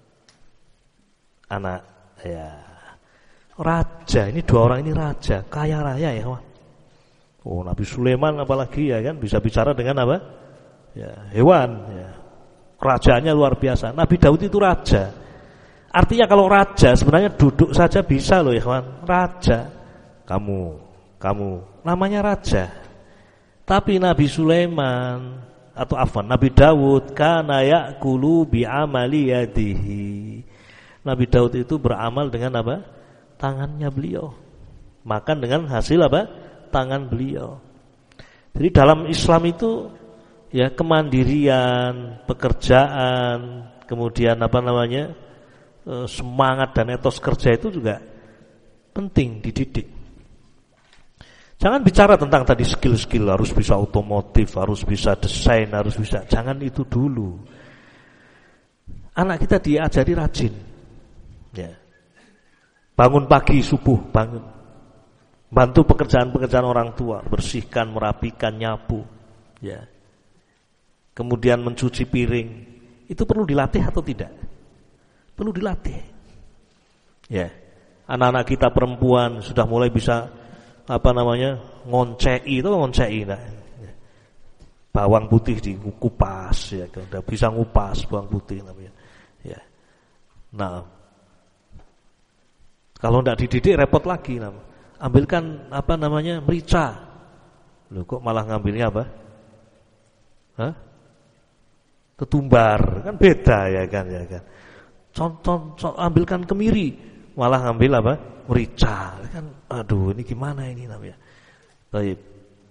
anak, ya, raja. Ini dua orang ini raja, kaya raya ya. Oh, Nabi Sulaiman apalagi ya kan, bisa bicara dengan apa? Ya, hewan. Ya. Kerajaannya luar biasa. Nabi Daud itu raja. Artinya kalau raja sebenarnya duduk saja bisa loh ya kawan. Raja, kamu, kamu, namanya raja. Tapi Nabi Sulaiman atau afwan Nabi Daud kana ya'kulu bi amali yadihi. Nabi Daud itu beramal dengan apa? Tangannya beliau. Makan dengan hasil apa? Tangan beliau. Jadi dalam Islam itu ya kemandirian, pekerjaan, kemudian apa namanya? Semangat dan etos kerja itu juga penting dididik. Jangan bicara tentang tadi skill-skill, harus bisa otomotif, harus bisa desain, harus bisa. Jangan itu dulu. Anak kita diajari rajin. Ya. Bangun pagi subuh, bangun. Bantu pekerjaan-pekerjaan orang tua, bersihkan, merapikan, nyapu, ya. Kemudian mencuci piring. Itu perlu dilatih atau tidak? Perlu dilatih. Ya. Anak-anak kita perempuan sudah mulai bisa apa namanya? ngoncei, itu ngoncei nah. Bawang putih dikupas ya, udah bisa ngupas bawang putih namanya. Ya. Nah, Kalau tidak dididik repot lagi. Ambilkan apa namanya merica. Loh kok malah ngambilnya apa? Hah? Ketumbar, kan beda ya kan ya kan. Contoh, contoh ambilkan kemiri, malah ngambil apa? Merica. Kan aduh ini gimana ini namanya? Baik.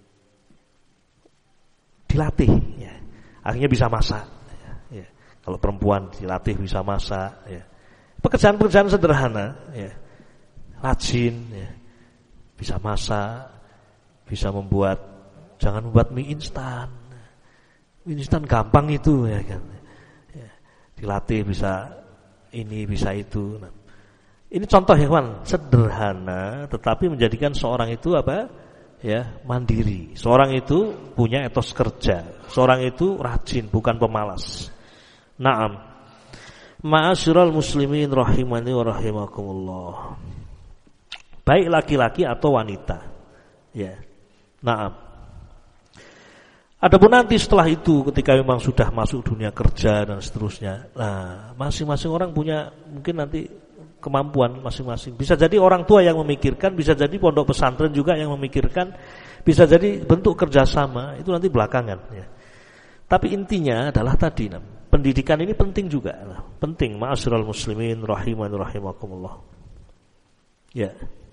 Dilatih ya. Akhirnya bisa masak ya. Ya. Kalau perempuan dilatih bisa masak ya. Pekerjaan-pekerjaan sederhana ya. Rajin ya. Bisa masak, bisa membuat, jangan membuat mie instan. Mie instan gampang itu ya kan. Ya. Dilatih bisa ini bisa itu. Nah, ini contoh ya kawan, sederhana tetapi menjadikan seorang itu apa? Ya, mandiri. Seorang itu punya etos kerja. Seorang itu rajin, bukan pemalas. Naam. Ma'asyiral muslimin rahimani wa rahimakumullah. Baik laki-laki atau wanita. Ya. Naam. Adapun nanti setelah itu ketika memang sudah masuk dunia kerja dan seterusnya. Nah, masing-masing orang punya mungkin nanti kemampuan masing-masing. Bisa jadi orang tua yang memikirkan, bisa jadi pondok pesantren juga yang memikirkan, bisa jadi bentuk kerjasama, itu nanti belakangan ya. Tapi intinya adalah tadi, pendidikan ini penting juga, penting. Ma'asyiral muslimin rahimani rahimakumullah. Ya.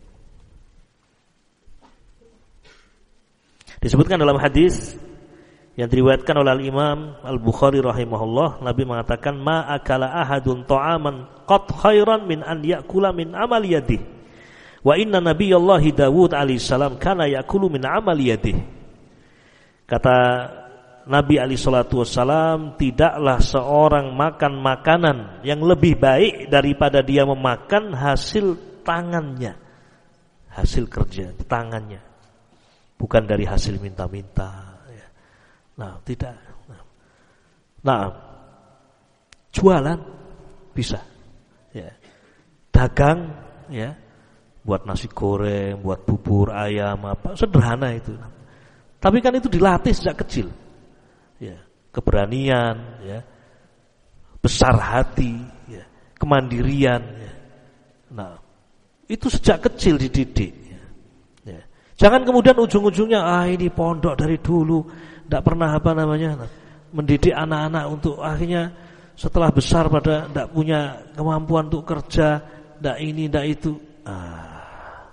Disebutkan dalam hadis yang diriwayatkan oleh Imam Al-Bukhari rahimahullah, Nabi mengatakan ma akala ahadun ta'aman qad khairan min an ya'kula min amali yadihi wa inna nabiyallahi Dawud alaihi salam kana ya'kulu min amali yadihi. Kata Nabi alaihi salatu wassalam, tidaklah seorang makan makanan yang lebih baik daripada dia memakan hasil tangannya, hasil kerja tangannya, bukan dari hasil minta-minta. Nah, tidak. Nah, jualan bisa, ya. Dagang, ya, buat nasi goreng, buat bubur ayam, apa sederhana itu. Tapi kan itu dilatih sejak kecil, ya, keberanian, ya, besar hati, ya, kemandirian, ya. Nah, itu sejak kecil dididik. Ya. Ya. Jangan kemudian ujung-ujungnya ah ini pondok dari dulu. Tidak pernah apa namanya mendidik anak-anak untuk akhirnya setelah besar pada tidak punya kemampuan untuk kerja, tidak ini, tidak itu. Ah,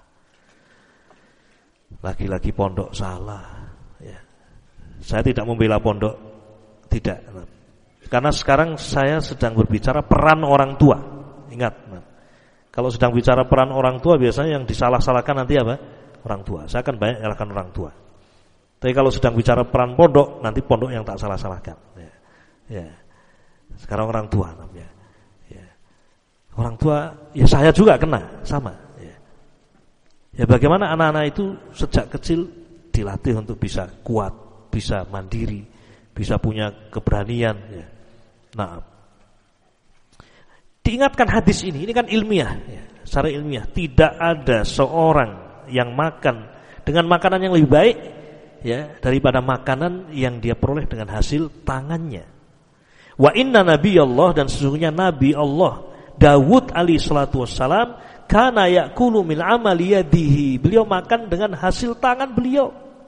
lagi-lagi pondok salah. Ya. Saya tidak membela pondok, tidak. Karena sekarang saya sedang berbicara peran orang tua. Ingat, kalau sedang bicara peran orang tua biasanya yang disalah-salahkan nanti apa? Orang tua. Saya akan banyak menyalahkan orang tua. Tapi kalau sedang bicara peran pondok, nanti pondok yang tak salah-salahkan. Ya. Ya. Sekarang orang tua namanya. Ya. Orang tua, ya saya juga kena, sama. Ya. Ya bagaimana anak-anak itu sejak kecil dilatih untuk bisa kuat, bisa mandiri, bisa punya keberanian. Ya. Nah, diingatkan hadis ini, ini kan ilmiah, ya. Secara ilmiah tidak ada seorang yang makan dengan makanan yang lebih baik, ya, daripada makanan yang dia peroleh dengan hasil tangannya. Wa inna nabiyallah, dan sesungguhnya nabi Allah Dawud alaihi salatu wassalam kana ya'kulu min amali yadihi. Beliau makan dengan hasil tangan beliau.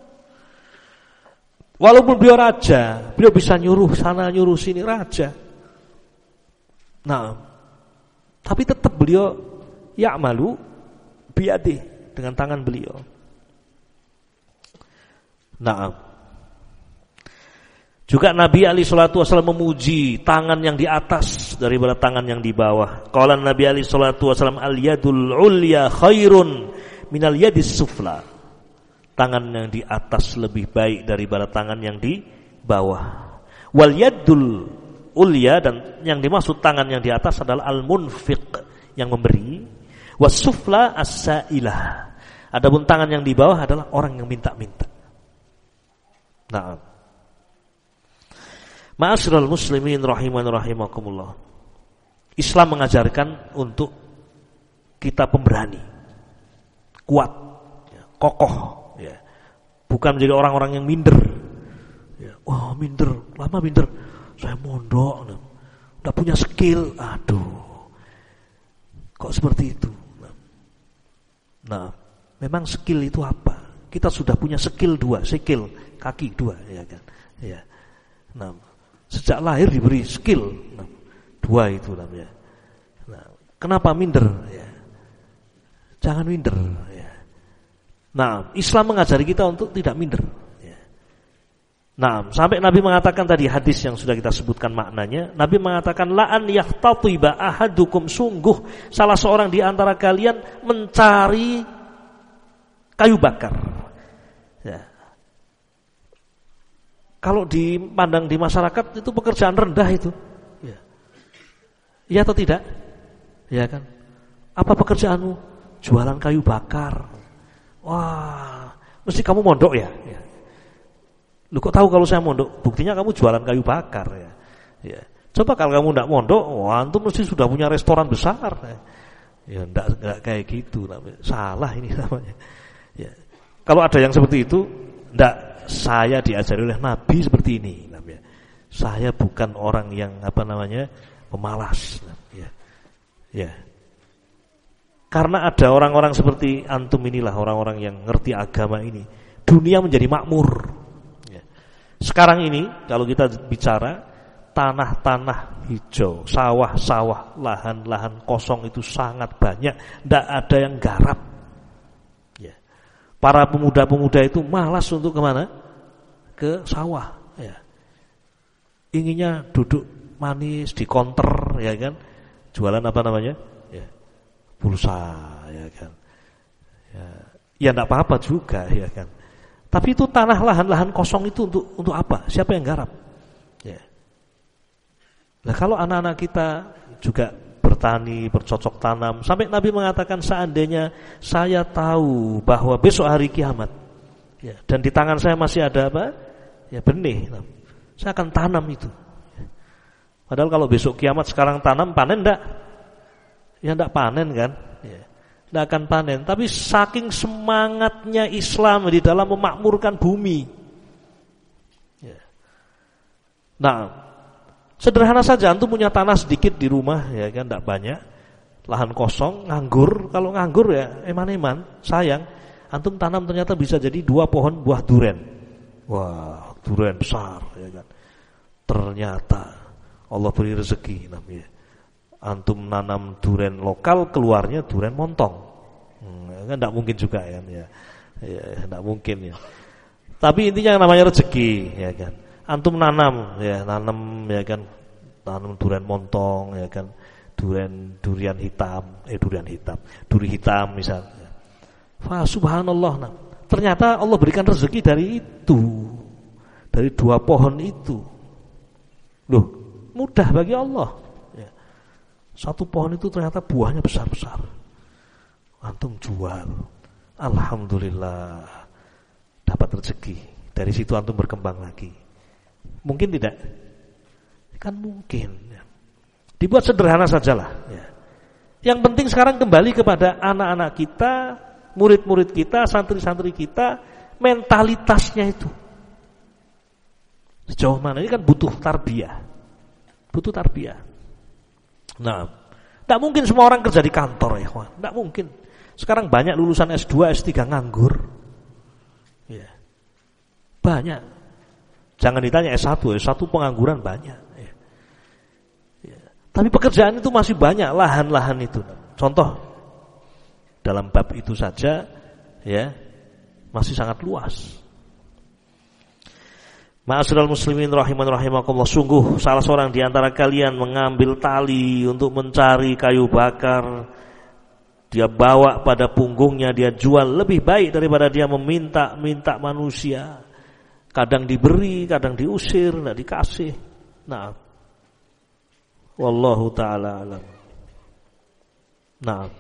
Walaupun beliau raja, beliau bisa nyuruh sana nyuruh sini, raja. Nah, tapi tetap beliau ya'malu biyadihi, dengan tangan beliau. Nah, juga Nabi alaihi salatu wasallam memuji tangan yang di atas daripada tangan yang di bawah. Qala Nabi alaihi salatu wasallam al-yadul ulya khairun minal yadis sufla. Tangan yang di atas lebih baik daripada tangan yang di bawah. Wal yadul ulya, dan yang dimaksud tangan yang di atas adalah al-munfiq, yang memberi, was sufla as-sailah. Adapun tangan yang di bawah adalah orang yang minta-minta. Nah, ma'asyiral muslimin rahimani rahimakumullah. Islam mengajarkan untuk kita pemberani, kuat, ya, kokoh, ya. Bukan menjadi orang-orang yang minder. Ya, wah minder, lama minder. Saya mondok, tidak punya skill. Aduh, kok seperti itu? Nah, memang skill itu apa? Kita sudah punya skill dua, skill kaki dua, ya kan? Ya. Nah, sejak lahir diberi skill nah, dua itu namanya. Nah, kenapa minder? Ya. Jangan minder. Ya. Nah, Islam mengajari kita untuk tidak minder. Ya. Nah, sampai Nabi mengatakan tadi hadis yang sudah kita sebutkan maknanya, Nabi mengatakan la'an yahtatiba ahadukum, sungguh salah seorang di antara kalian mencari kayu bakar. Ya. Kalau dipandang di masyarakat itu pekerjaan rendah itu. Ya. Iya atau tidak? Ya kan? Apa pekerjaanmu? Jualan kayu bakar. Wah, mesti kamu mondok ya? Ya. Lu kok tahu kalau saya mondok? Buktinya kamu jualan kayu bakar ya. Ya. Coba kalau kamu enggak mondok, wah antum mesti sudah punya restoran besar. Ya enggak enggak kayak gitu namanya. Salah ini namanya. Ya. Kalau ada yang seperti itu, enggak, saya diajari oleh Nabi seperti ini namanya. Saya bukan orang yang apa namanya? Pemalas. Ya. Ya. Karena ada orang-orang seperti antum inilah, orang-orang yang ngerti agama ini, dunia menjadi makmur. Ya. Sekarang ini kalau kita bicara tanah-tanah hijau, sawah-sawah, lahan-lahan kosong itu sangat banyak, tidak ada yang garap. Ya. Para pemuda-pemuda itu malas untuk kemana? Ke sawah. Ya. Inginnya duduk manis di konter, ya kan? Jualan apa namanya? Ya. Pulsa, ya kan? Ya, ya enggak apa-apa juga, ya kan? Tapi itu tanah lahan-lahan kosong itu untuk untuk apa? Siapa yang garap? Ya. Nah, kalau anak-anak kita juga bertani, bercocok tanam, sampai Nabi mengatakan seandainya saya tahu bahwa besok hari kiamat, ya, dan di tangan saya masih ada apa? Ya benih, saya akan tanam itu. Padahal kalau besok kiamat sekarang tanam, panen enggak? Ya enggak panen kan? Ya. Enggak akan panen. Tapi saking semangatnya Islam di dalam memakmurkan bumi. Ya. Nah, sederhana saja, antum punya tanah sedikit di rumah, ya kan, enggak banyak, lahan kosong, nganggur. Kalau nganggur ya eman-eman, sayang. Antum tanam ternyata bisa jadi dua pohon buah duren. Wah, duren besar, ya kan. Ternyata Allah beri rezeki namanya. Antum nanam duren lokal, keluarnya duren montong. Hmm, kan enggak mungkin juga kan ya. Ya, enggak mungkin ya. Tapi intinya yang namanya rezeki, ya kan. Antum nanam, ya, nanam, ya kan, tanam duren montong, ya kan, duren durian hitam, eh durian hitam, duri hitam misalnya. Wah, subhanallah, nah, ternyata Allah berikan rezeki dari itu, dari dua pohon itu. Loh, mudah bagi Allah. Ya. Satu pohon itu ternyata buahnya besar-besar. Antum jual, alhamdulillah, dapat rezeki. Dari situ antum berkembang lagi. Mungkin tidak? Kan mungkin. Dibuat sederhana sajalah. Ya. Yang penting sekarang kembali kepada anak-anak kita, murid-murid kita, santri-santri kita, mentalitasnya itu. Sejauh mana? Ini kan butuh tarbiyah. Butuh tarbiyah. Nah, tidak mungkin semua orang kerja di kantor, ya, kawan. Tidak mungkin. Sekarang banyak lulusan S dua, S tiga nganggur. Ya. Banyak. Jangan ditanya S satu, S satu pengangguran banyak. Ya. Ya. Tapi pekerjaan itu masih banyak, lahan-lahan itu. Contoh, dalam bab itu saja, ya, masih sangat luas. Ma'asyiral muslimin rahiman rahimakumullah, sungguh salah seorang di antara kalian mengambil tali untuk mencari kayu bakar, dia bawa pada punggungnya, dia jual, lebih baik daripada dia meminta-minta manusia. Kadang diberi, kadang diusir, tidak dikasih. Nah, wallahu ta'ala alam. Nah,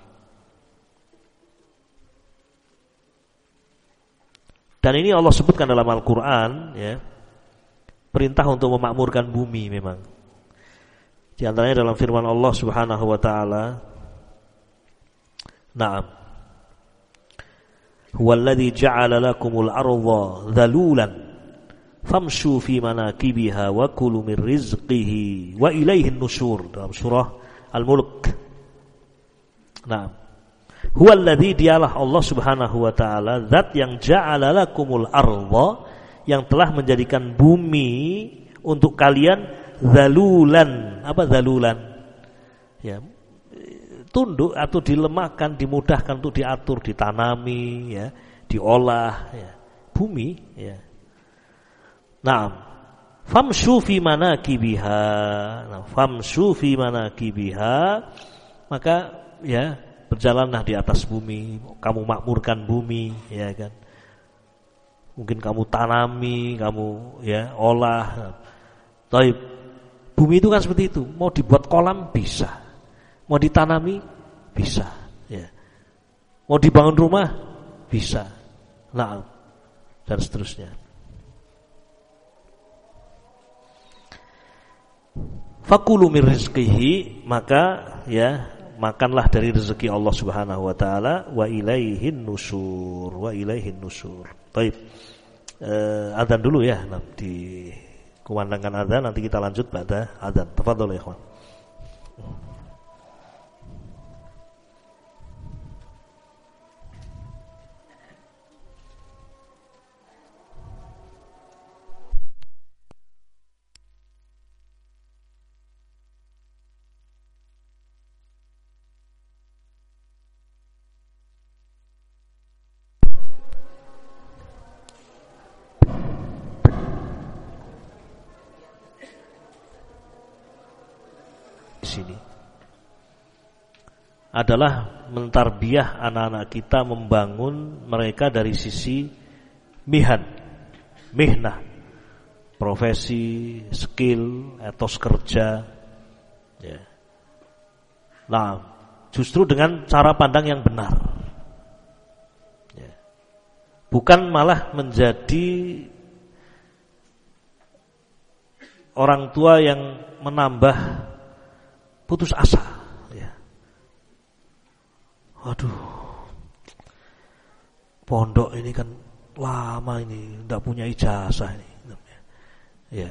dan ini Allah sebutkan dalam Al-Quran, ya, perintah untuk memakmurkan bumi memang. Di antaranya dalam firman Allah Subhanahu wa taala, "Na'am. Huwallazi ja'ala lakumul arda dhalulan famshu fi manakibiha wa kulu min rizqihi wa ilaihin nusyur." Dalam surah Al-Mulk. Na'am. Huwallazi, dialah Allah Subhanahu wa taala, zat yang ja'ala lakumul ardha, yang telah menjadikan bumi untuk kalian zalulan. Apa zalulan? Ya, tunduk atau dilemahkan, dimudahkan untuk diatur, ditanami, ya, diolah, ya. Bumi, ya. Naam. Famshu fi manakibiha. Nah, famshu fi manakibiha, maka ya berjalanlah di atas bumi, kamu makmurkan bumi, ya kan. Mungkin kamu tanami, kamu ya olah. Taib. Bumi itu kan seperti itu, mau dibuat kolam bisa, mau ditanami bisa, ya. Mau dibangun rumah bisa. Nah, dan seterusnya. Fakulu min rizqihi, maka ya makanlah dari rezeki Allah Subhanahu wa taala, wa ilaihin nusur, wa ilaihin nusur. Baik. Eh, azan dulu ya, nah, di kumandangkan azan, nanti kita lanjut pada azan. Tafadhol ya ikhwan. Sini adalah mentarbiyah anak-anak kita, membangun mereka dari sisi mihan, mihnah, profesi, skill, etos kerja, ya. Nah, justru dengan cara pandang yang benar, ya. Bukan malah menjadi orang tua yang menambah putus asa, ya. Waduh, pondok ini kan lama ini, tidak punya ijazah ini, ya.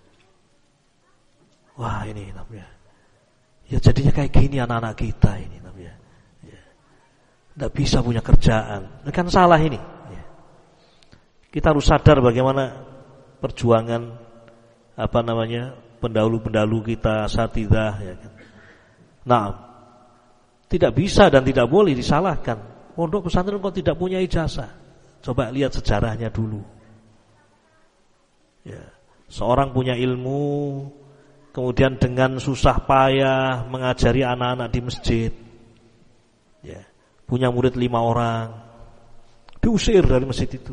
Wah ini namanya, ya jadinya kayak gini anak-anak kita ini namanya, ya. Tidak bisa punya kerjaan, ini kan salah ini. Ya. Kita harus sadar bagaimana perjuangan apa namanya pendahulu-pendahulu kita, asatidzah, ya kan. Nah, tidak bisa dan tidak boleh disalahkan. Pondok pesantren kok tidak punya ijazah? Coba lihat sejarahnya dulu. Ya, seorang punya ilmu, kemudian dengan susah payah mengajari anak-anak di masjid. Ya, punya murid lima orang, diusir dari masjid itu,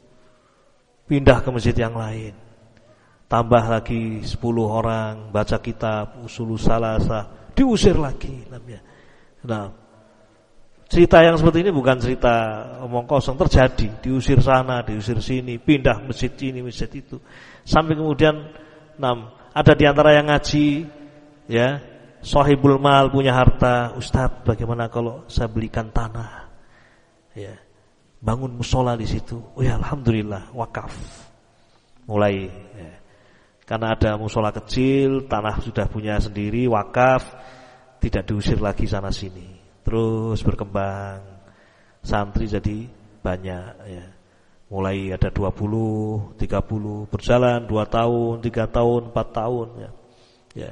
pindah ke masjid yang lain. Tambah lagi sepuluh orang baca kitab usulus salasah, diusir lagi. Nah, cerita yang seperti ini bukan cerita omong kosong, terjadi, diusir sana, diusir sini, pindah masjid ini, masjid itu, sampai kemudian enam ada di antara yang ngaji, ya, sahibul mal, punya harta, Ustadz, bagaimana kalau saya belikan tanah, ya, bangun musola di situ. Oh ya, alhamdulillah, wakaf, mulai, ya. Karena ada musola kecil, tanah sudah punya sendiri, wakaf, tidak diusir lagi sana sini. Terus berkembang, santri jadi banyak, ya. Mulai ada dua puluh, tiga puluh, berjalan dua tahun, tiga tahun, empat tahun, ya. Ya.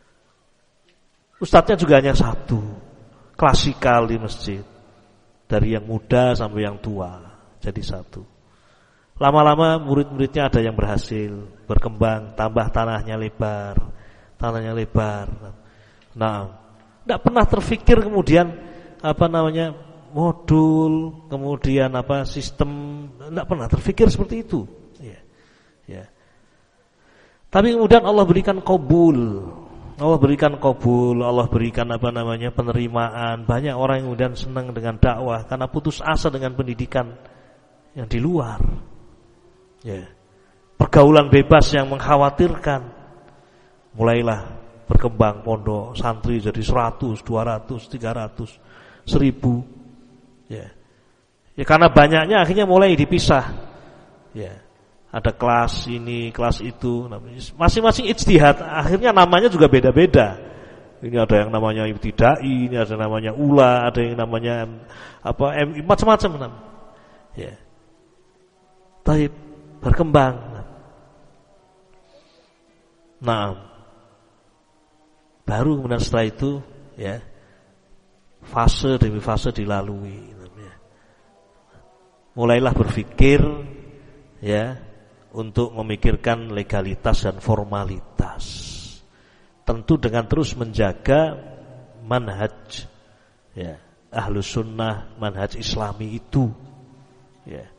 Ustadznya juga hanya satu, klasikal di masjid, dari yang muda sampai yang tua, jadi satu. Lama-lama murid-muridnya ada yang berhasil berkembang, tambah tanahnya lebar, tanahnya lebar. Nah, tidak pernah terfikir kemudian apa namanya modul, kemudian apa sistem, tidak pernah terfikir seperti itu. Ya, ya. Tapi kemudian Allah berikan qabul, Allah berikan qabul, Allah berikan apa namanya penerimaan. Banyak orang yang kemudian senang dengan dakwah karena putus asa dengan pendidikan yang di luar. Ya, pergaulan bebas yang mengkhawatirkan, mulailah berkembang pondok, santri jadi seratus, dua ratus, tiga ratus, seribu. Ya, ya karena banyaknya akhirnya mulai dipisah. Ya, ada kelas ini, kelas itu, masing-masing ijtihad, akhirnya namanya juga beda-beda. Ini ada yang namanya ibtidai, ini ada yang namanya ula, ada yang namanya apa M I, macam-macam. Ya. Taib berkembang. Nah, baru kemudian setelah itu ya fase demi fase dilalui. Mulailah berpikir ya untuk memikirkan legalitas dan formalitas. Tentu dengan terus menjaga manhaj ya, ahlus sunnah, manhaj islami itu ya.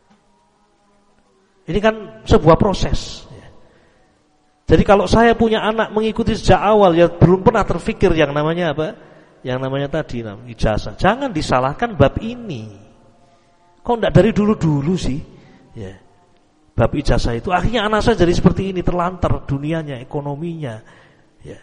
Ini kan sebuah proses ya. Jadi kalau saya punya anak mengikuti sejak awal ya belum pernah terfikir yang namanya apa? Yang namanya tadi namanya ijazah. Jangan disalahkan bab ini. Kok enggak dari dulu-dulu sih? Ya. Bab ijazah itu akhirnya anak saya jadi seperti ini, terlantar dunianya, ekonominya. Ya.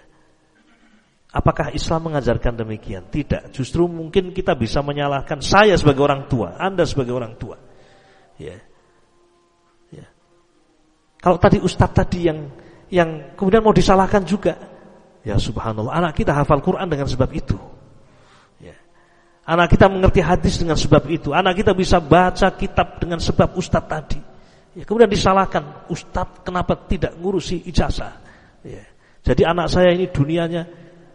Apakah Islam mengajarkan demikian? Tidak. Justru mungkin kita bisa menyalahkan saya sebagai orang tua, Anda sebagai orang tua. Ya. Ya. Kalau tadi ustadz tadi yang yang kemudian mau disalahkan juga, ya subhanallah, anak kita hafal Quran dengan sebab itu. Ya. Anak kita mengerti hadis dengan sebab itu. Anak kita bisa baca kitab dengan sebab ustadz tadi. Ya, kemudian disalahkan, ustadz kenapa tidak ngurusi ijazah? Ya. Jadi anak saya ini dunianya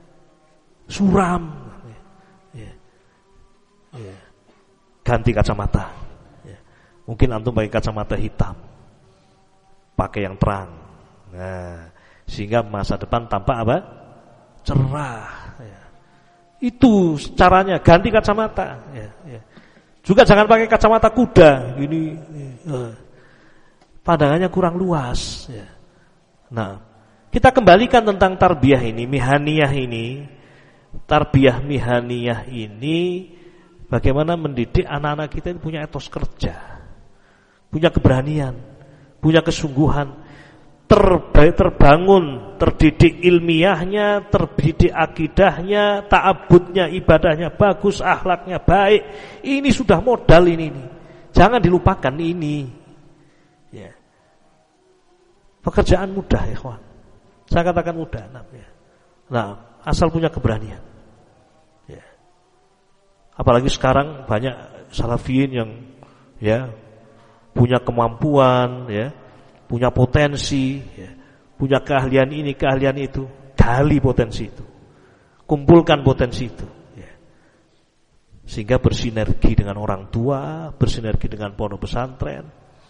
suram. Ya. Ya. Ganti kacamata. Ya. Mungkin antum pakai kacamata hitam, pakai yang terang. Nah, sehingga masa depan tampak apa? Cerah. Ya. Itu caranya, ganti kacamata. Ya. Ya. Juga jangan pakai kacamata kuda. Ini ya. Pandangannya kurang luas. Ya. Nah. Kita kembalikan tentang tarbiyah ini, mihaniyah ini. Tarbiyah mihaniyah ini bagaimana mendidik anak-anak kita ini punya etos kerja, punya keberanian, punya kesungguhan, terbaik terbangun, terdidik ilmiahnya, terdidik akidahnya, ta'abudnya, ibadahnya bagus, akhlaknya baik. Ini sudah modal ini, ini. Jangan dilupakan ini. Ya. Pekerjaan mudah ya kawan. Saya katakan mudah, nah, asal punya keberanian. Ya. Apalagi sekarang banyak salafiyin yang, ya, punya kemampuan, ya, punya potensi, ya, punya keahlian ini, keahlian itu, gali potensi itu, kumpulkan potensi itu, ya. Sehingga bersinergi dengan orang tua, bersinergi dengan pondok pesantren.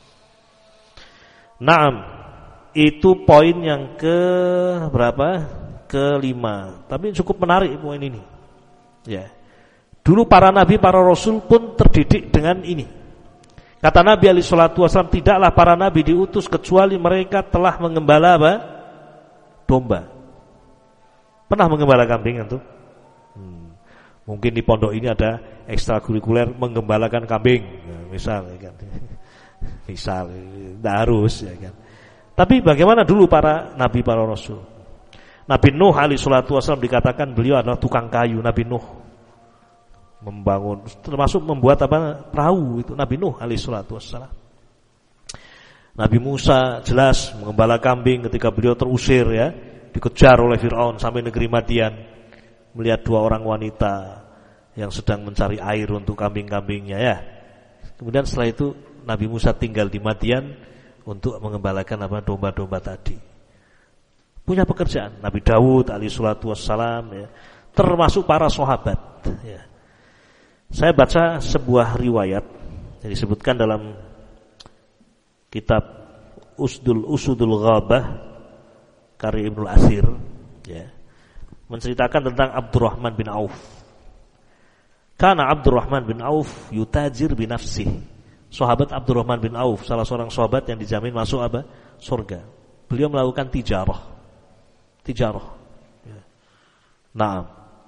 Naam. Itu poin yang ke berapa? Kelima. Tapi cukup menarik poin ini. Ya. Dulu para nabi, para rasul pun terdidik dengan ini. Kata Nabi alaihi salatu wasallam, tidaklah para nabi diutus kecuali mereka telah mengembala apa? Domba. Pernah mengembala kambing itu? Hmm. Mungkin di pondok ini ada ekstrakurikuler menggembalakan kambing. Nah, misal ya kan. Misal, tidak harus ya kan. Tapi bagaimana dulu para nabi, para rasul? Nabi Nuh alaihi salatu wasallam dikatakan beliau adalah tukang kayu. Nabi Nuh membangun, termasuk membuat apa? Perahu itu Nabi Nuh alaihi salatu wasallam. Nabi Musa jelas mengembala kambing ketika beliau terusir ya, dikejar oleh Fir'aun sampai negeri Madian, melihat dua orang wanita yang sedang mencari air untuk kambing-kambingnya ya. Kemudian setelah itu Nabi Musa tinggal di Madian untuk mengembalakan apa domba-domba tadi. Punya pekerjaan. Nabi Daud alaihi salatu wassalam ya, termasuk para sahabat ya. Saya baca sebuah riwayat yang disebutkan dalam kitab Usdul Usudul Ghabah karya Ibnul Asir ya, menceritakan tentang Abdurrahman bin Auf. Karena Abdurrahman bin Auf yutajir binafsih. Sahabat Abdurrahman bin Auf, salah seorang sahabat yang dijamin masuk apa? Surga. Beliau melakukan tijarah. Tijarah. Ya. Nah,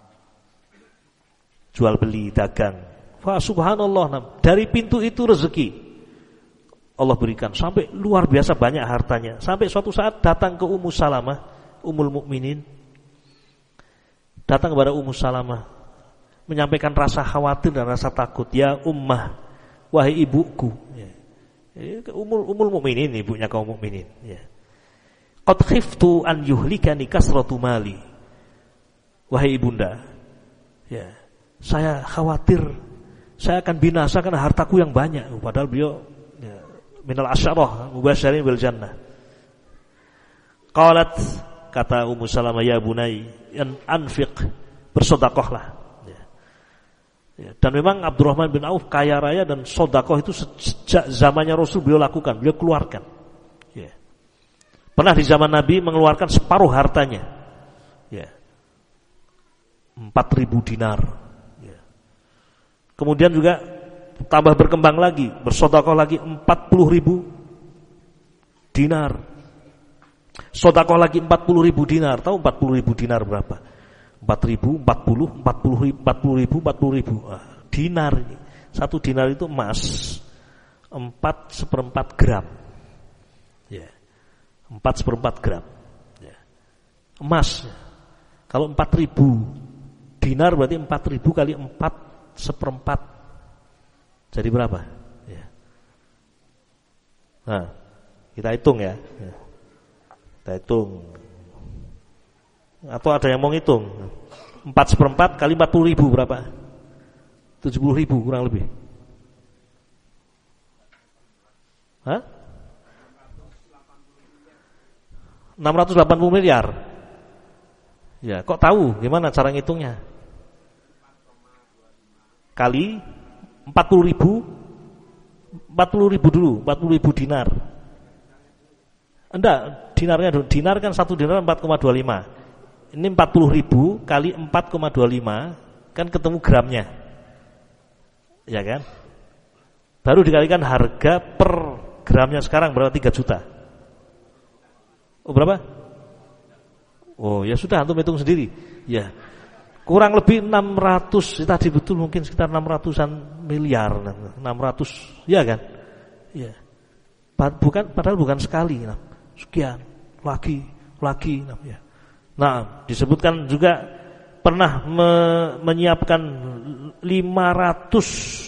jual beli, dagang. Wah, subhanallah, dari pintu itu rezeki Allah berikan sampai luar biasa banyak hartanya. Sampai suatu saat datang ke Ummu Salamah, Ummul Mukminin. Datang kepada Ummu Salamah menyampaikan rasa khawatir dan rasa takut. Ya Ummah, wahai ibuku, ya. Umul umul mukminin, ibunya kaum mukminin. Ya. Qad khiftu an yuhlikani kasratu mali. wahai ibunda, ya, saya khawatir saya akan binasa karena hartaku yang banyak. Padahal beliau ya, minal asyarah mubasysyirin bil jannah. Qalat, kata Ummu Salamah, ya bunai, anfiq, bersedekahlah. Ya. Ya. Dan memang Abdurrahman bin Auf kaya raya dan sedekah itu sejak zamannya Rasul beliau lakukan, beliau keluarkan. Ya. Pernah di zaman Nabi mengeluarkan separuh hartanya. Ya. empat ribu dinar. Ya. Kemudian juga tambah berkembang lagi, bersedekah lagi empat puluh ribu dinar. Sedekah lagi empat puluh ribu dinar. Tahu empat puluh ribu dinar berapa? empat ribu, empat puluh, empat puluh ribu, empat puluh ribu, empat puluh ribu. Ah, dinar ini. Satu dinar itu emas empat seperempat gram. Ya. empat seperempat gram. Ya. Emas. Kalau empat ribu dinar berarti empat ribu kali empat seperempat. Jadi berapa? Ya. Nah, kita hitung ya. Ya. Kita hitung. Atau ada yang mau ngitung? Empat seperempat kali empat puluh ribu berapa? Tujuh puluh ribu kurang lebih. Hah? Enam ratus delapan puluh miliar. Ya, kok tahu? Gimana cara ngitungnya? Kali empat puluh ribu, empat puluh ribu dulu, empat puluh ribu dinar. Enggak, dinarnya dulu. Dinar kan satu dinar empat koma dua lima. Ini empat puluh ribu kali empat koma dua lima, kan ketemu gramnya. Ya kan? Baru dikalikan harga per gramnya sekarang berapa? tiga juta. Oh, berapa? Oh, ya sudah, antum hitung sendiri. Ya. Kurang lebih enam ratus, tadi betul mungkin sekitar enam ratusan miliar, enam ratus, ya kan? Ya. Bukan, padahal bukan sekali, nah. Sekian, lagi, lagi, nah, ya. Nah, disebutkan juga pernah me menyiapkan lima ratus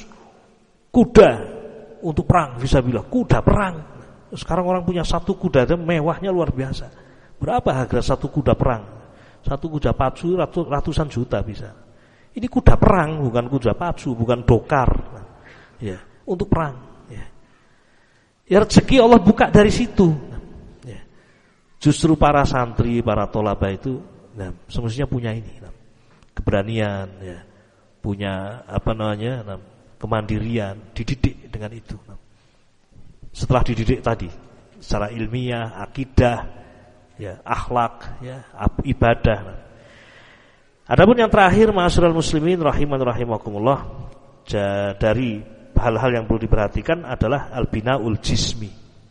kuda untuk perang, fisabilillah, kuda perang. Sekarang orang punya satu kuda dan mewahnya luar biasa. Berapa harga satu kuda perang? Satu kuda pacu ratus, ratusan juta bisa. Ini kuda perang, bukan kuda pacu, bukan dokar. Ya, untuk perang. Ya, ya rezeki Allah buka dari situ. Ya. Justru para santri, para tolaba itu, nah, semestinya punya ini, nah, keberanian, ya, punya apa namanya, nah, kemandirian, dididik dengan itu. Nah. Setelah dididik tadi, secara ilmiah, akidah, ya, akhlak, ya, ibadah. Adapun yang terakhir, ma'asyiral muslimin rahiman rahimakumullah, dari hal-hal yang perlu diperhatikan adalah al-binaul jismi.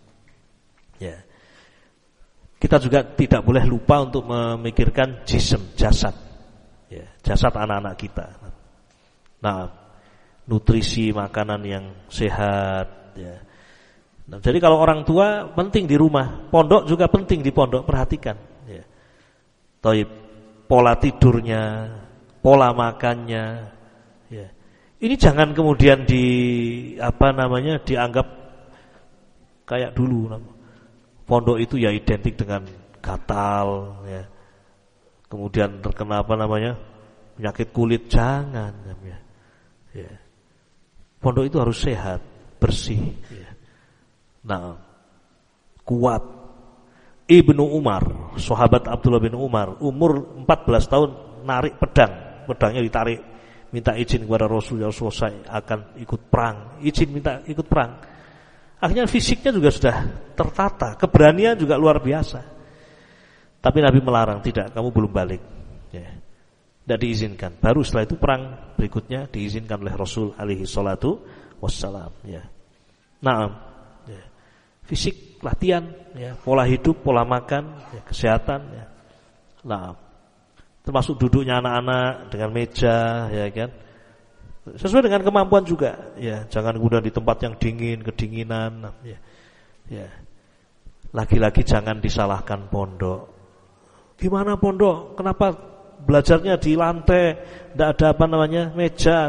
Ya. Kita juga tidak boleh lupa untuk memikirkan jism, jasad. Ya, jasad anak-anak kita. Nah, nutrisi makanan yang sehat, ya. Nah, jadi kalau orang tua penting di rumah, pondok juga penting di pondok, perhatikan. Ya. Taib, pola tidurnya, pola makannya. Ya. Ini jangan kemudian di apa namanya dianggap kayak dulu. Pondok itu ya identik dengan gatal, ya. Kemudian terkena apa namanya penyakit kulit, jangan. Ya. Ya. Pondok itu harus sehat, bersih. Ya. Nah, kuat. Ibnu Umar, sahabat Abdullah bin Umar, umur empat belas tahun narik pedang, pedangnya ditarik, minta izin kepada Rasul, ya Rasulullah, saya akan ikut perang, izin minta ikut perang. Akhirnya fisiknya juga sudah tertata, keberanian juga luar biasa. Tapi Nabi melarang, tidak, kamu belum balik. Ya. Tidak diizinkan. Baru setelah itu perang berikutnya diizinkan oleh Rasul alaihi salatu wassalam. Ya. Nah, fisik, latihan, ya, pola hidup, pola makan, ya, kesehatan, ya. Nah, termasuk duduknya anak-anak dengan meja, ya kan, sesuai dengan kemampuan juga, ya. Jangan kemudian di tempat yang dingin, kedinginan, ya, ya. Lagi-lagi jangan disalahkan pondok. Gimana pondok? Kenapa belajarnya di lantai, tidak ada apa namanya meja?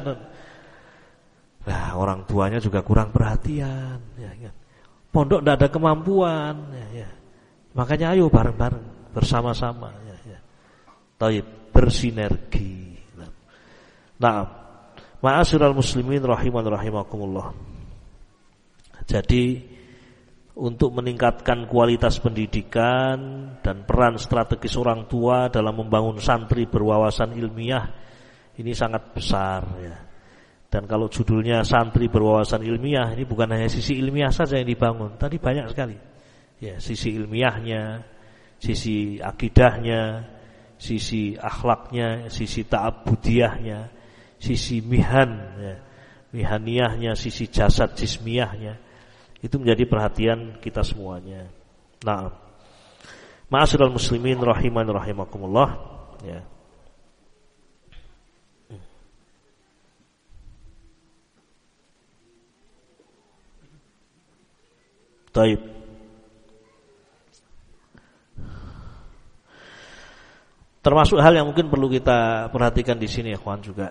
Nah, orang tuanya juga kurang perhatian, ya kan. Pondok tidak ada kemampuan, ya, ya. Makanya ayo bareng-bareng bersama-sama, ya, ya. Taib. bersinergi. Nah, ma'asyiral muslimin rahiman rahimakumullah. Jadi untuk meningkatkan kualitas pendidikan dan peran strategis orang tua dalam membangun santri berwawasan ilmiah ini sangat besar ya. Dan kalau judulnya santri berwawasan ilmiah, ini bukan hanya sisi ilmiah saja yang dibangun, tadi banyak sekali. Ya, sisi ilmiahnya, sisi akidahnya, sisi akhlaknya, sisi ta'abudiyahnya, sisi mihan ya, mihaniyahnya, sisi jasad jismiyahnya. Itu menjadi perhatian kita semuanya. Nah, ma'asyiral muslimin rahiman rahimakumullah ya. Taib. Termasuk hal yang mungkin perlu kita perhatikan di sini, ikhwan, juga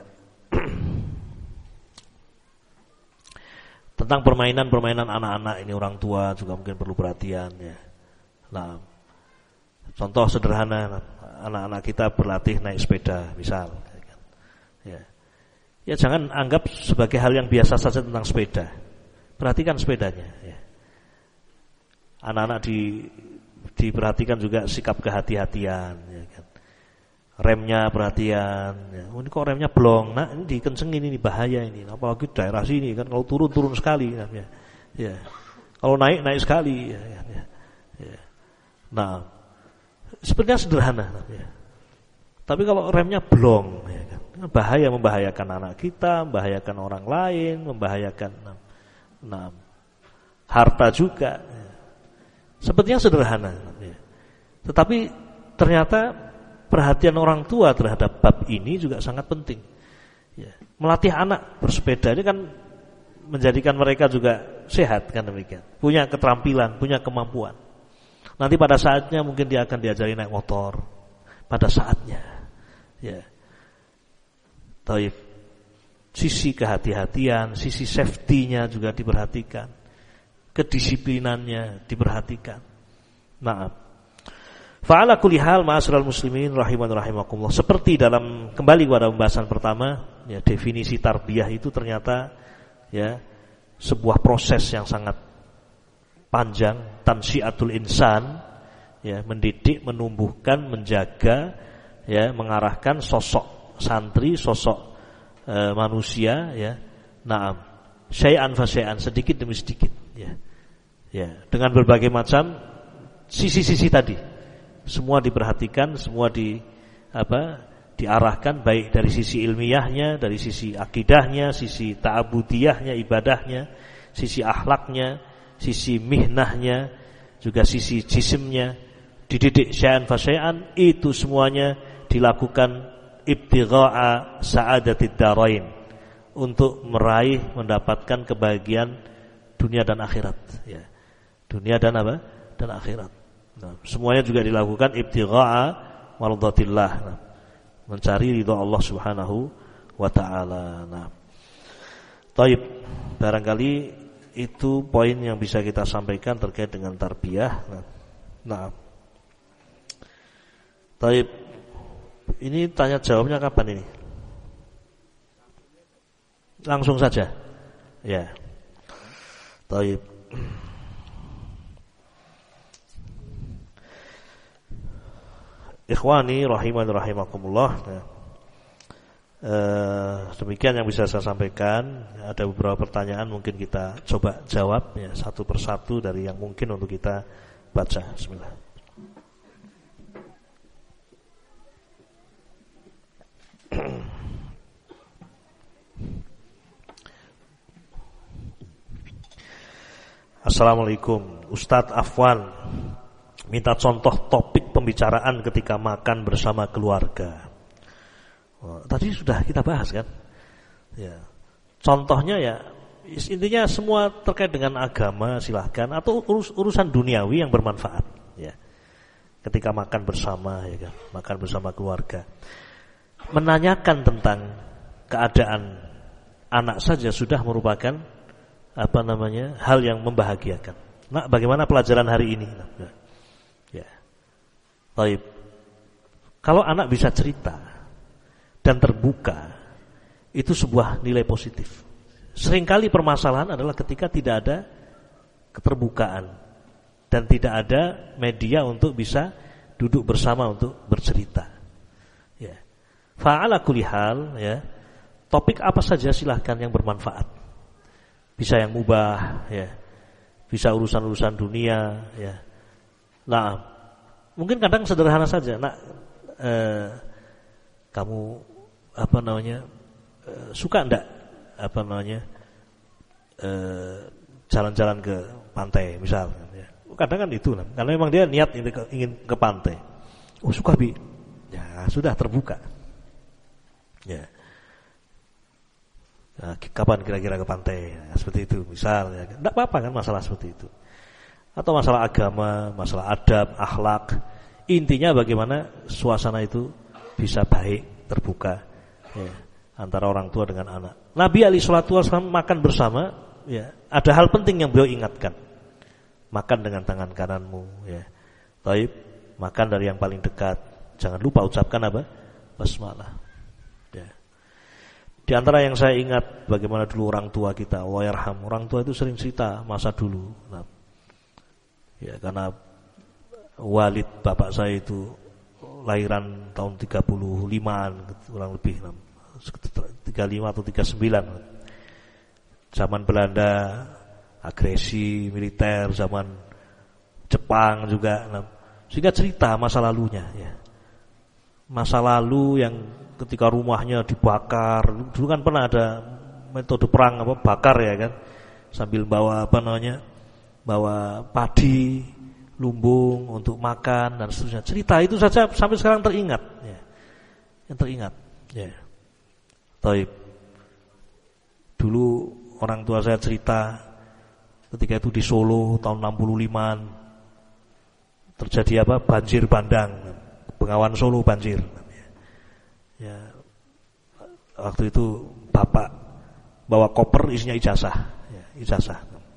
tentang permainan-permainan anak-anak ini, orang tua juga mungkin perlu perhatian ya. Nah, contoh sederhana, anak-anak kita berlatih naik sepeda, misal. Ya, ya jangan anggap sebagai hal yang biasa saja tentang sepeda. Perhatikan sepedanya. Ya. Anak-anak di, diperhatikan juga sikap kehati-hatian. Ya kan. Remnya perhatian ya. Oh, ini kok remnya blong, nah ini dikencengin, ini bahaya ini, apalagi daerah sini kan, kalau turun turun sekali ya, ya. Kalau naik naik sekali ya, ya. Ya. Nah sebenarnya sederhana ya. Tapi kalau remnya blong ya kan, bahaya, membahayakan anak kita, membahayakan orang lain, membahayakan nah, nah, harta juga ya. Sepertinya sederhana ya. Tetapi ternyata perhatian orang tua terhadap bab ini juga sangat penting. Ya. Melatih anak bersepeda ini kan menjadikan mereka juga sehat kan, demikian. Punya keterampilan, punya kemampuan. Nanti pada saatnya mungkin dia akan diajari naik motor. Pada saatnya. Ya. Taib. Sisi kehati-hatian, sisi safety-nya juga diperhatikan. Kedisiplinannya diperhatikan. Maaf. Fa'ala kulli hal ma'asyiral muslimin rahiman rahimakumullah. Seperti dalam, kembali kepada pembahasan pertama, ya, definisi tarbiyah itu ternyata ya sebuah proses yang sangat panjang, tansyiatul insan, ya, mendidik, menumbuhkan, menjaga, ya, mengarahkan sosok santri, sosok e, manusia, ya. Naam, syai'an fa syai'an, sedikit demi sedikit, ya. Ya, dengan berbagai macam sisi-sisi tadi. Semua diperhatikan, semua di apa? diarahkan, baik dari sisi ilmiahnya, dari sisi akidahnya, sisi ta'abudiyahnya, ibadahnya, sisi akhlaknya, sisi mihnahnya, juga sisi jisimnya, dididik syai'an fa syai'an. Itu semuanya dilakukan ibtigha'a sa'adatid darain, untuk meraih, mendapatkan kebahagiaan dunia dan akhirat, ya. Dunia dan apa? Dan akhirat. Nah, semuanya juga dilakukan ibtigha'a mardatillah, nah, mencari ridha Allah Subhanahu wa taala. Nah, taib, barangkali itu poin yang bisa kita sampaikan terkait dengan tarbiyah. Nah, nah. Taib, ini tanya jawabnya kapan ini? Langsung saja. Ya. Taib. Ikhwani rahiman rahimakumullah. Nah, eh, demikian yang bisa saya sampaikan. Ada beberapa pertanyaan mungkin kita coba jawab ya, satu persatu dari yang mungkin untuk kita baca. Bismillah. Assalamualaikum, Ustadz Afwan, minta contoh topik pembicaraan ketika makan bersama keluarga. Oh, tadi sudah kita bahas kan? Ya. Contohnya ya, intinya semua terkait dengan agama silahkan, atau urus, urusan duniawi yang bermanfaat. Ya. Ketika makan bersama, ya kan, makan bersama keluarga, menanyakan tentang keadaan anak saja sudah merupakan apa namanya hal yang membahagiakan. Nah, bagaimana pelajaran hari ini? Nah, ya. Baik. Kalau anak bisa cerita, dan terbuka, itu sebuah nilai positif. Seringkali permasalahan adalah ketika tidak ada keterbukaan dan tidak ada media untuk bisa duduk bersama untuk bercerita. Ya. Fa'ala kulli hal, ya. Topik apa saja silahkan yang bermanfaat. Bisa yang mubah, ya. Bisa urusan-urusan dunia, ya. Nah, mungkin kadang sederhana saja. Nak, eh, kamu apa namanya eh, suka enggak apa namanya eh, jalan-jalan ke pantai misalnya? Ya. Kadang kan itu, karena memang dia niat ingin ke pantai. Oh suka bi, ya sudah terbuka. Ya. Nah, kapan kira-kira ke pantai? Nah, seperti itu, misalnya. Tidak apa-apa kan masalah seperti itu. Atau masalah agama, masalah adab, akhlak. Intinya bagaimana suasana itu bisa baik, terbuka, ya, antara orang tua dengan anak. Nabi alaihi salatu wasallam makan bersama, ya, ada hal penting yang beliau ingatkan. Makan dengan tangan kananmu, ya. Taib, makan dari yang paling dekat. Jangan lupa ucapkan apa? Basmalah. Ya. Di antara yang saya ingat bagaimana dulu orang tua kita, Allah yarham, orang tua itu sering cerita masa dulu. Nah, ya, karena walid bapak saya itu lahiran tahun tiga puluh limaan, kurang lebih tiga puluh lima atau tiga puluh sembilan. Zaman Belanda agresi militer, zaman Jepang juga, nah, sehingga cerita masa lalunya, ya. Masa lalu yang ketika rumahnya dibakar, dulu kan pernah ada metode perang apa bakar ya kan, sambil bawa apa namanya, bawa padi, lumbung untuk makan dan seterusnya. Cerita itu saja sampai sekarang teringat, ya. Yang teringat, ya. Taib. Dulu orang tua saya cerita ketika itu di Solo tahun enam puluh limaan terjadi apa? Banjir bandang. Bengawan Solo banjir. Ya. Waktu itu bapak bawa koper isinya ijazah, ya, ijazah.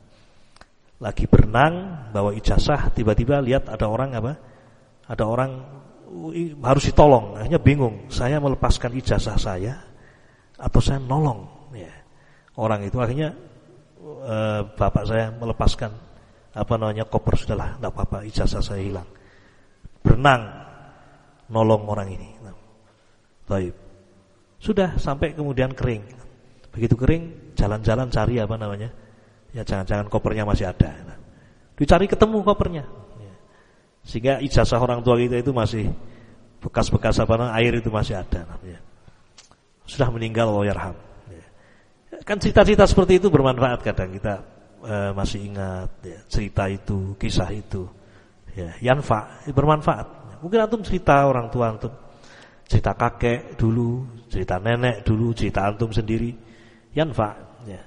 Lagi berenang bawa ijazah, tiba-tiba lihat ada orang apa? Ada orang harus ditolong. Akhirnya bingung, saya melepaskan ijazah saya atau saya nolong, ya. Orang itu akhirnya eh, bapak saya melepaskan apa namanya koper, sudahlah, enggak apa-apa, ijazah saya hilang. Berenang nolong orang ini. Nah, baik. Sudah sampai kemudian kering. Begitu kering, jalan-jalan cari apa namanya? Ya jangan-jangan kopernya masih ada. Nah, dicari ketemu kopernya. Ya. Sehingga ijazah orang tua kita itu masih bekas-bekas apa namanya, air itu masih ada. Nah, ya. Sudah meninggal, Allah yarham. Ya. Kan cerita-cerita seperti itu bermanfaat kadang kita uh, masih ingat, ya, cerita itu, kisah itu. Ya, yanfa, bermanfaat. Mungkin antum cerita orang tua antum, cerita kakek dulu, cerita nenek dulu, cerita antum sendiri, yanfa, ya.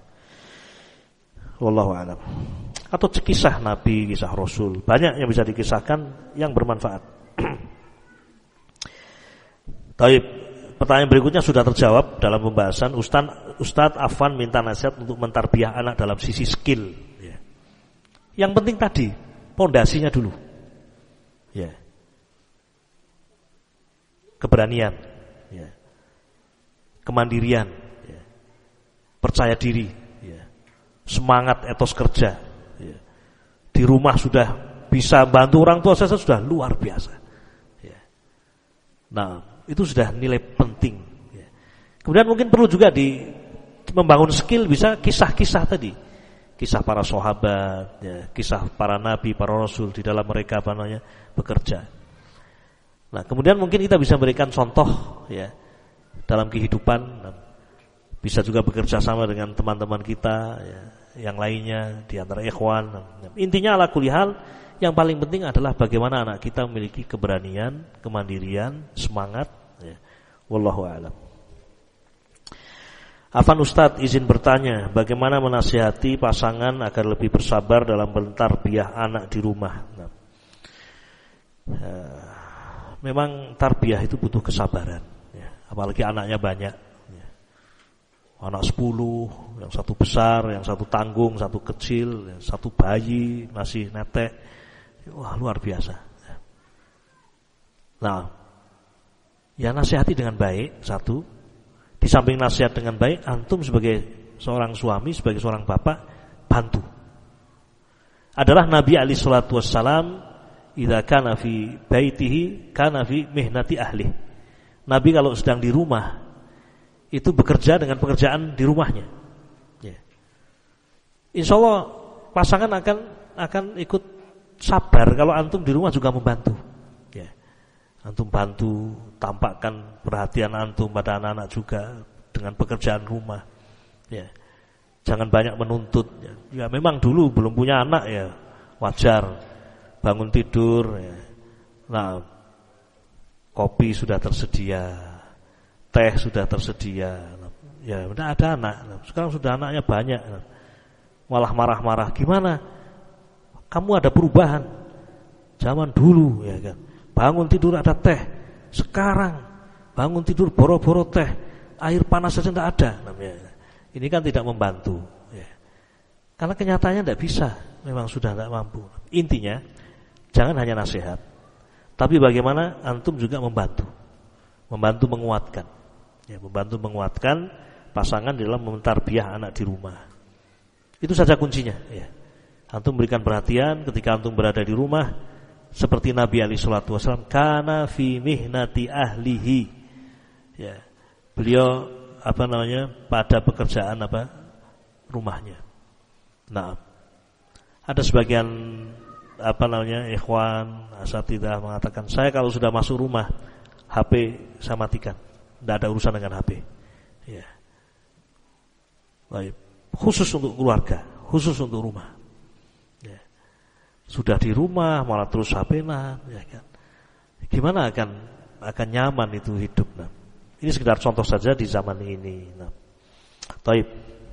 Wallahu a'lam. Atau kisah Nabi, kisah Rasul, banyak yang bisa dikisahkan yang bermanfaat. Taib, pertanyaan berikutnya sudah terjawab dalam pembahasan. Ustaz Ustaz Afwan minta nasihat untuk mentarbiah anak dalam sisi skill, ya. Yang penting tadi pondasinya dulu, ya. Keberanian, ya. Kemandirian, ya. Percaya diri, ya. Semangat etos kerja, ya. Di rumah sudah bisa bantu orang tua saya sudah luar biasa, ya. Nah, itu sudah nilai penting, ya. Kemudian mungkin perlu juga di membangun skill, bisa kisah-kisah tadi, kisah para sahabat, ya. Kisah para nabi, para rasul di dalam mereka apa namanya bekerja. Nah, kemudian mungkin kita bisa berikan contoh, ya, dalam kehidupan. Bisa juga bekerja sama dengan teman-teman kita, ya, yang lainnya di antara ikhwan. Intinya ala kulli hal, yang paling penting adalah bagaimana anak kita memiliki keberanian, kemandirian, semangat, ya. Wallahu a'lam. Afan Ustadz izin bertanya, bagaimana menasihati pasangan agar lebih bersabar dalam mentarbiyah anak di rumah? Nah, uh, memang tarbiyah itu butuh kesabaran, ya. Apalagi anaknya banyak, ya. Anak sepuluh, yang satu besar, yang satu tanggung, satu kecil, yang satu bayi masih netek. Wah, luar biasa, ya. Nah, Ya nasihati dengan baik, satu. Di samping nasihat dengan baik, antum sebagai seorang suami, sebagai seorang bapak, bantu. Adalah Nabi alaihi salatu wassalam, idza kana fi baitihi kana fi mihnati ahli. Nabi kalau sedang di rumah itu bekerja dengan pekerjaan di rumahnya. Ya. Insya Allah pasangan akan akan ikut sabar kalau antum di rumah juga membantu. Ya. Antum bantu, tampakkan perhatian antum pada anak-anak juga dengan pekerjaan rumah. Ya. Jangan banyak menuntut. Ya. Ya memang dulu belum punya anak ya wajar. Bangun tidur ya. Nah, kopi sudah tersedia, teh sudah tersedia. Ya, udah ada anak. Sekarang sudah anaknya banyak. Malah marah-marah. Gimana? Kamu ada perubahan. Zaman dulu ya kan. Bangun tidur ada teh. Sekarang bangun tidur boro-boro teh, air panas saja tidak ada namanya. Ini kan tidak membantu ya. Karena kenyataannya tidak bisa. Memang sudah tidak mampu. Intinya jangan hanya nasihat, tapi bagaimana antum juga membantu, membantu menguatkan, ya, membantu menguatkan pasangan dalam mentarbiyah anak di rumah. Itu saja kuncinya. Ya. Antum berikan perhatian ketika antum berada di rumah, seperti Nabi alaihi salatu wasallam, kana fi mihnati ahlihi. Ya, beliau apa namanya pada pekerjaan apa rumahnya. Nah, ada sebagian apa namanya ikhwan asatidzah mengatakan, saya kalau sudah masuk rumah H P saya matikan, tidak ada urusan dengan H P. Ya. Baik. Khusus untuk keluarga, khusus untuk rumah. Ya. Sudah di rumah malah terus H P-an, ya kan? Gimana akan akan nyaman itu hidup? Nah, ini sekedar contoh saja di zaman ini. Nah, taib.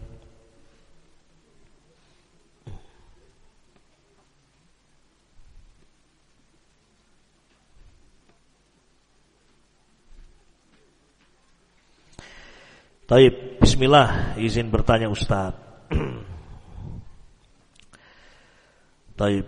Taib, bismillah, izin bertanya Ustaz. Taib.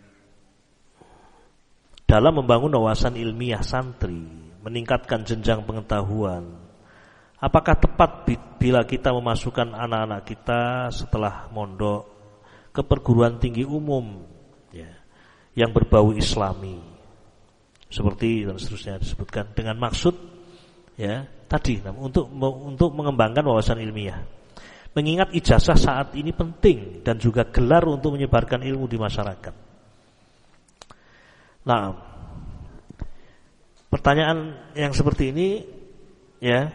Dalam membangun wawasan ilmiah santri, meningkatkan jenjang pengetahuan, apakah tepat bila kita memasukkan anak-anak kita setelah mondok ke perguruan tinggi umum ya, yang berbau islami, seperti dan seterusnya disebutkan, dengan maksud ya tadi untuk untuk mengembangkan wawasan ilmiah. Mengingat ijazah saat ini penting dan juga gelar untuk menyebarkan ilmu di masyarakat. Nah, pertanyaan yang seperti ini ya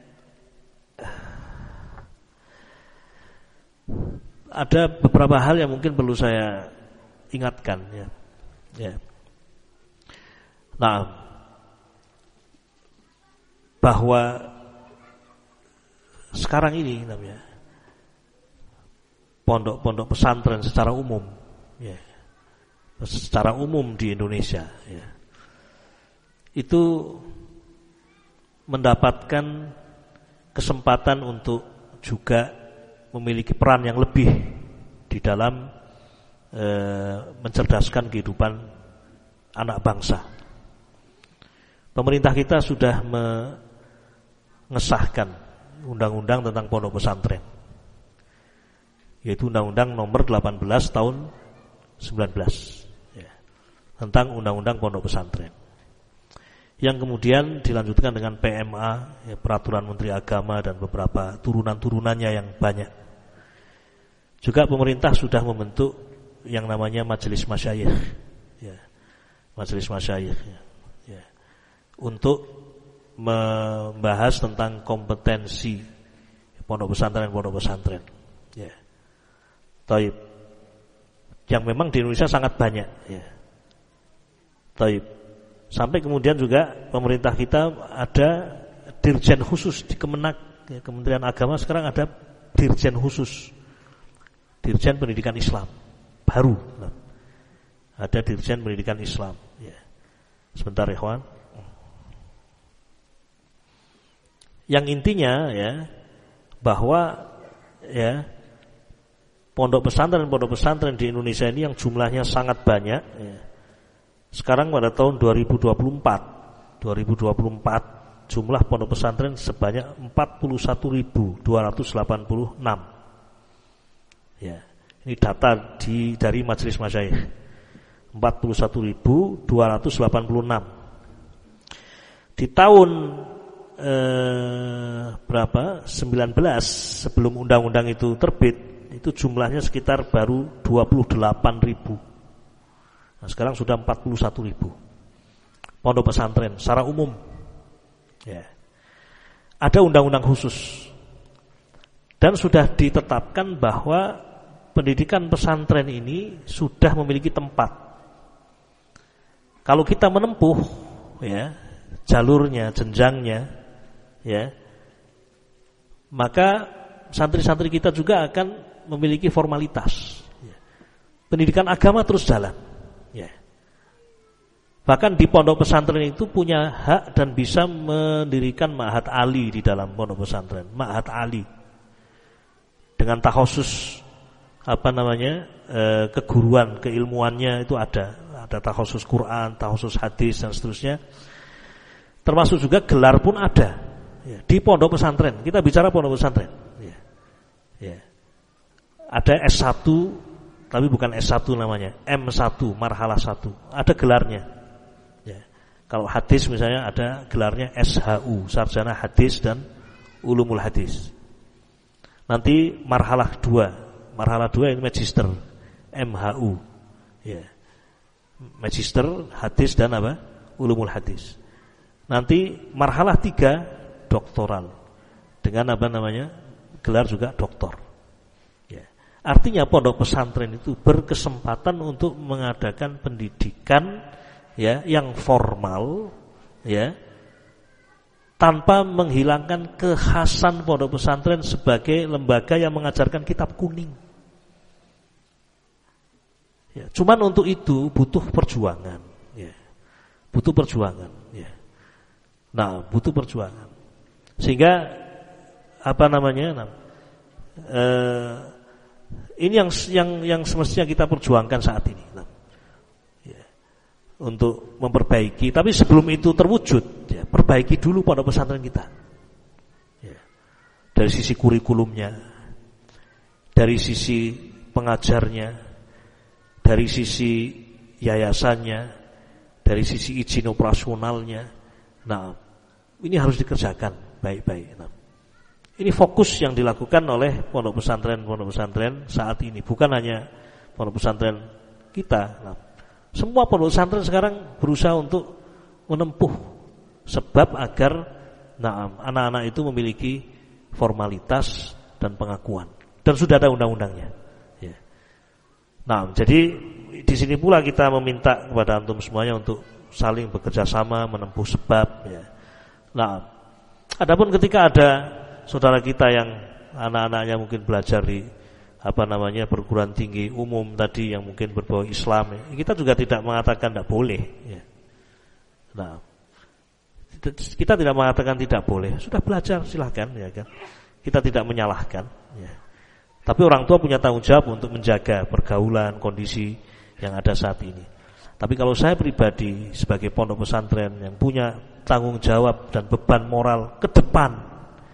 ada beberapa hal yang mungkin perlu saya ingatkan ya. Ya. Nah, bahwa sekarang ini namanya pondok-pondok pesantren secara umum ya, secara umum di Indonesia ya, itu mendapatkan kesempatan untuk juga memiliki peran yang lebih di dalam e, mencerdaskan kehidupan anak bangsa. Pemerintah kita sudah mengesahkan undang-undang tentang pondok pesantren, yaitu Undang-Undang Nomor delapan belas Tahun sembilan belas ya, tentang Undang-Undang Pondok Pesantren, yang kemudian dilanjutkan dengan P M A ya, Peraturan Menteri Agama dan beberapa turunan-turunannya yang banyak. Juga pemerintah sudah membentuk yang namanya Majelis Masyayikh ya, Majelis Masyayikh ya, ya, untuk membahas tentang kompetensi pondok pesantren pondok pesantren ya. Taib, yang memang di Indonesia sangat banyak ya. Taib. Sampai kemudian juga pemerintah kita ada dirjen khusus di Kemenak ya, Kementerian Agama sekarang ada dirjen khusus, Dirjen Pendidikan Islam baru. Nah, ada Dirjen Pendidikan Islam ya. Sebentar ikhwan. Yang intinya ya bahwa ya pondok pesantren pondok pesantren di Indonesia ini yang jumlahnya sangat banyak ya. Sekarang pada tahun dua ribu dua puluh empat Jumlah pondok pesantren sebanyak empat puluh satu ribu dua ratus delapan puluh enam. Ya, ini data di dari Majelis Masyayikh. empat puluh satu ribu dua ratus delapan puluh enam. Di tahun eh, berapa? sembilan belas sebelum undang-undang itu terbit, itu jumlahnya sekitar baru dua puluh delapan ribu. Nah, sekarang sudah empat puluh satu ribu. Pondok pesantren secara umum. Ya. Ada undang-undang khusus. Dan sudah ditetapkan bahwa pendidikan pesantren ini sudah memiliki tempat. Kalau kita menempuh ya, jalurnya, jenjangnya ya, maka santri-santri kita juga akan memiliki formalitas. Ya. Pendidikan agama terus jalan. Ya. Bahkan di pondok pesantren itu punya hak dan bisa mendirikan ma'had ali di dalam pondok pesantren, ma'had ali dengan takhusus apa namanya e, keguruan, keilmuannya itu ada, ada takhusus Quran, takhusus hadis dan seterusnya. Termasuk juga gelar pun ada ya, di pondok pesantren. Kita bicara pondok pesantren. Ya. Ya. Ada S satu, tapi bukan S satu namanya, M satu, marhalah satu. Ada gelarnya. Kalau hadis misalnya ada gelarnya S H U, sarjana hadis dan ulumul hadis. Nanti marhalah dua, marhalah dua ini magister, M H U, ya, magister hadis dan apa? Ulumul hadis. Nanti marhalah tiga, doktoral, dengan apa namanya? Gelar juga doktor. Ya. Artinya pondok pesantren itu berkesempatan untuk mengadakan pendidikan ya yang formal ya tanpa menghilangkan kekhasan pondok pesantren sebagai lembaga yang mengajarkan kitab kuning. Ya, cuman untuk itu butuh perjuangan ya. Butuh perjuangan ya. Nah, butuh perjuangan. Sehingga apa namanya? Nah, eh, ini yang yang yang semestinya kita perjuangkan saat ini. Nah, untuk memperbaiki, tapi sebelum itu terwujud, ya, perbaiki dulu pondok pesantren kita. Ya. Dari sisi kurikulumnya, dari sisi pengajarnya, dari sisi yayasannya, dari sisi izin operasionalnya. Nah, ini harus dikerjakan baik-baik. Nah, ini fokus yang dilakukan oleh pondok pesantren-pondok pesantren saat ini, bukan hanya pondok pesantren kita. Nah, semua pondok pesantren sekarang berusaha untuk menempuh sebab agar nah, anak-anak itu memiliki formalitas dan pengakuan. Dan sudah ada undang-undangnya. Ya. Nah, jadi di sini pula kita meminta kepada antum semuanya untuk saling bekerja sama menempuh sebab. Ya. Nah, adapun ketika ada saudara kita yang anak-anaknya mungkin belajar di apa namanya perguruan tinggi umum tadi yang mungkin berbau Islam, ya. Kita juga tidak mengatakan tidak boleh. Ya. Nah, kita tidak mengatakan tidak boleh. Sudah belajar silahkan, ya kan. Kita tidak menyalahkan. Ya. Tapi orang tua punya tanggung jawab untuk menjaga pergaulan kondisi yang ada saat ini. Tapi kalau saya pribadi sebagai pondok pesantren yang punya tanggung jawab dan beban moral ke depan,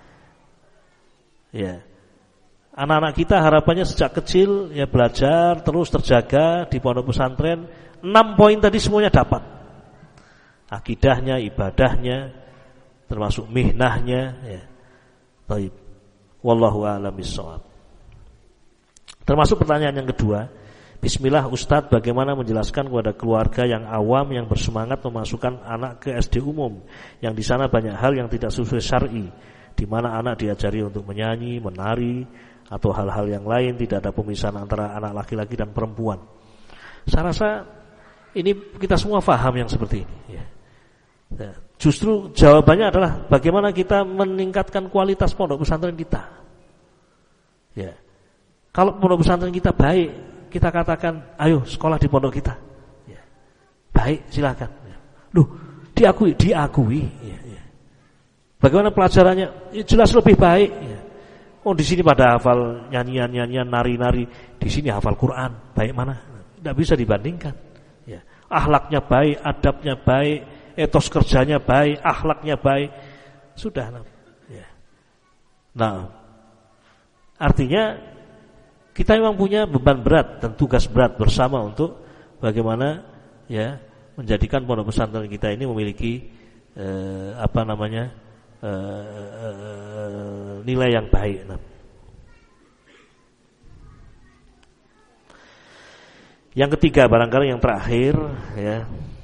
ya. Anak-anak kita harapannya sejak kecil ya belajar terus terjaga di pondok pesantren. Enam poin tadi semuanya dapat. Akidahnya, ibadahnya, termasuk mihnahnya. Ya. Baik. Wallahu a'lam bishawab. Termasuk pertanyaan yang kedua. Bismillah Ustadz, bagaimana menjelaskan kepada keluarga yang awam yang bersemangat memasukkan anak ke S D umum, yang di sana banyak hal yang tidak sesuai syar'i, di mana anak diajari untuk menyanyi, menari, atau hal-hal yang lain, tidak ada pemisahan antara anak laki-laki dan perempuan. Saya rasa ini kita semua paham yang seperti ini. Ya. Ya. Justru jawabannya adalah bagaimana kita meningkatkan kualitas pondok pesantren kita. Ya. Kalau pondok pesantren kita baik, kita katakan, ayo sekolah di pondok kita. Ya. Baik, silakan. Ya. Loh, diakui, diakui. Ya, ya. Bagaimana pelajarannya? Ya, jelas lebih baik. Ya. Oh, di sini pada hafal nyanyian-nyanyian, nari-nari, di sini hafal Quran. Baik mana? Tidak bisa dibandingkan. Ya. Akhlaknya baik, adabnya baik, etos kerjanya baik, akhlaknya baik. sudah. Ya. Nah, artinya kita memang punya beban berat dan tugas berat bersama untuk bagaimana ya menjadikan pondok pesantren kita ini memiliki eh, apa namanya eh, eh, nilai yang baik. Nah. Yang ketiga, barangkali yang terakhir ya.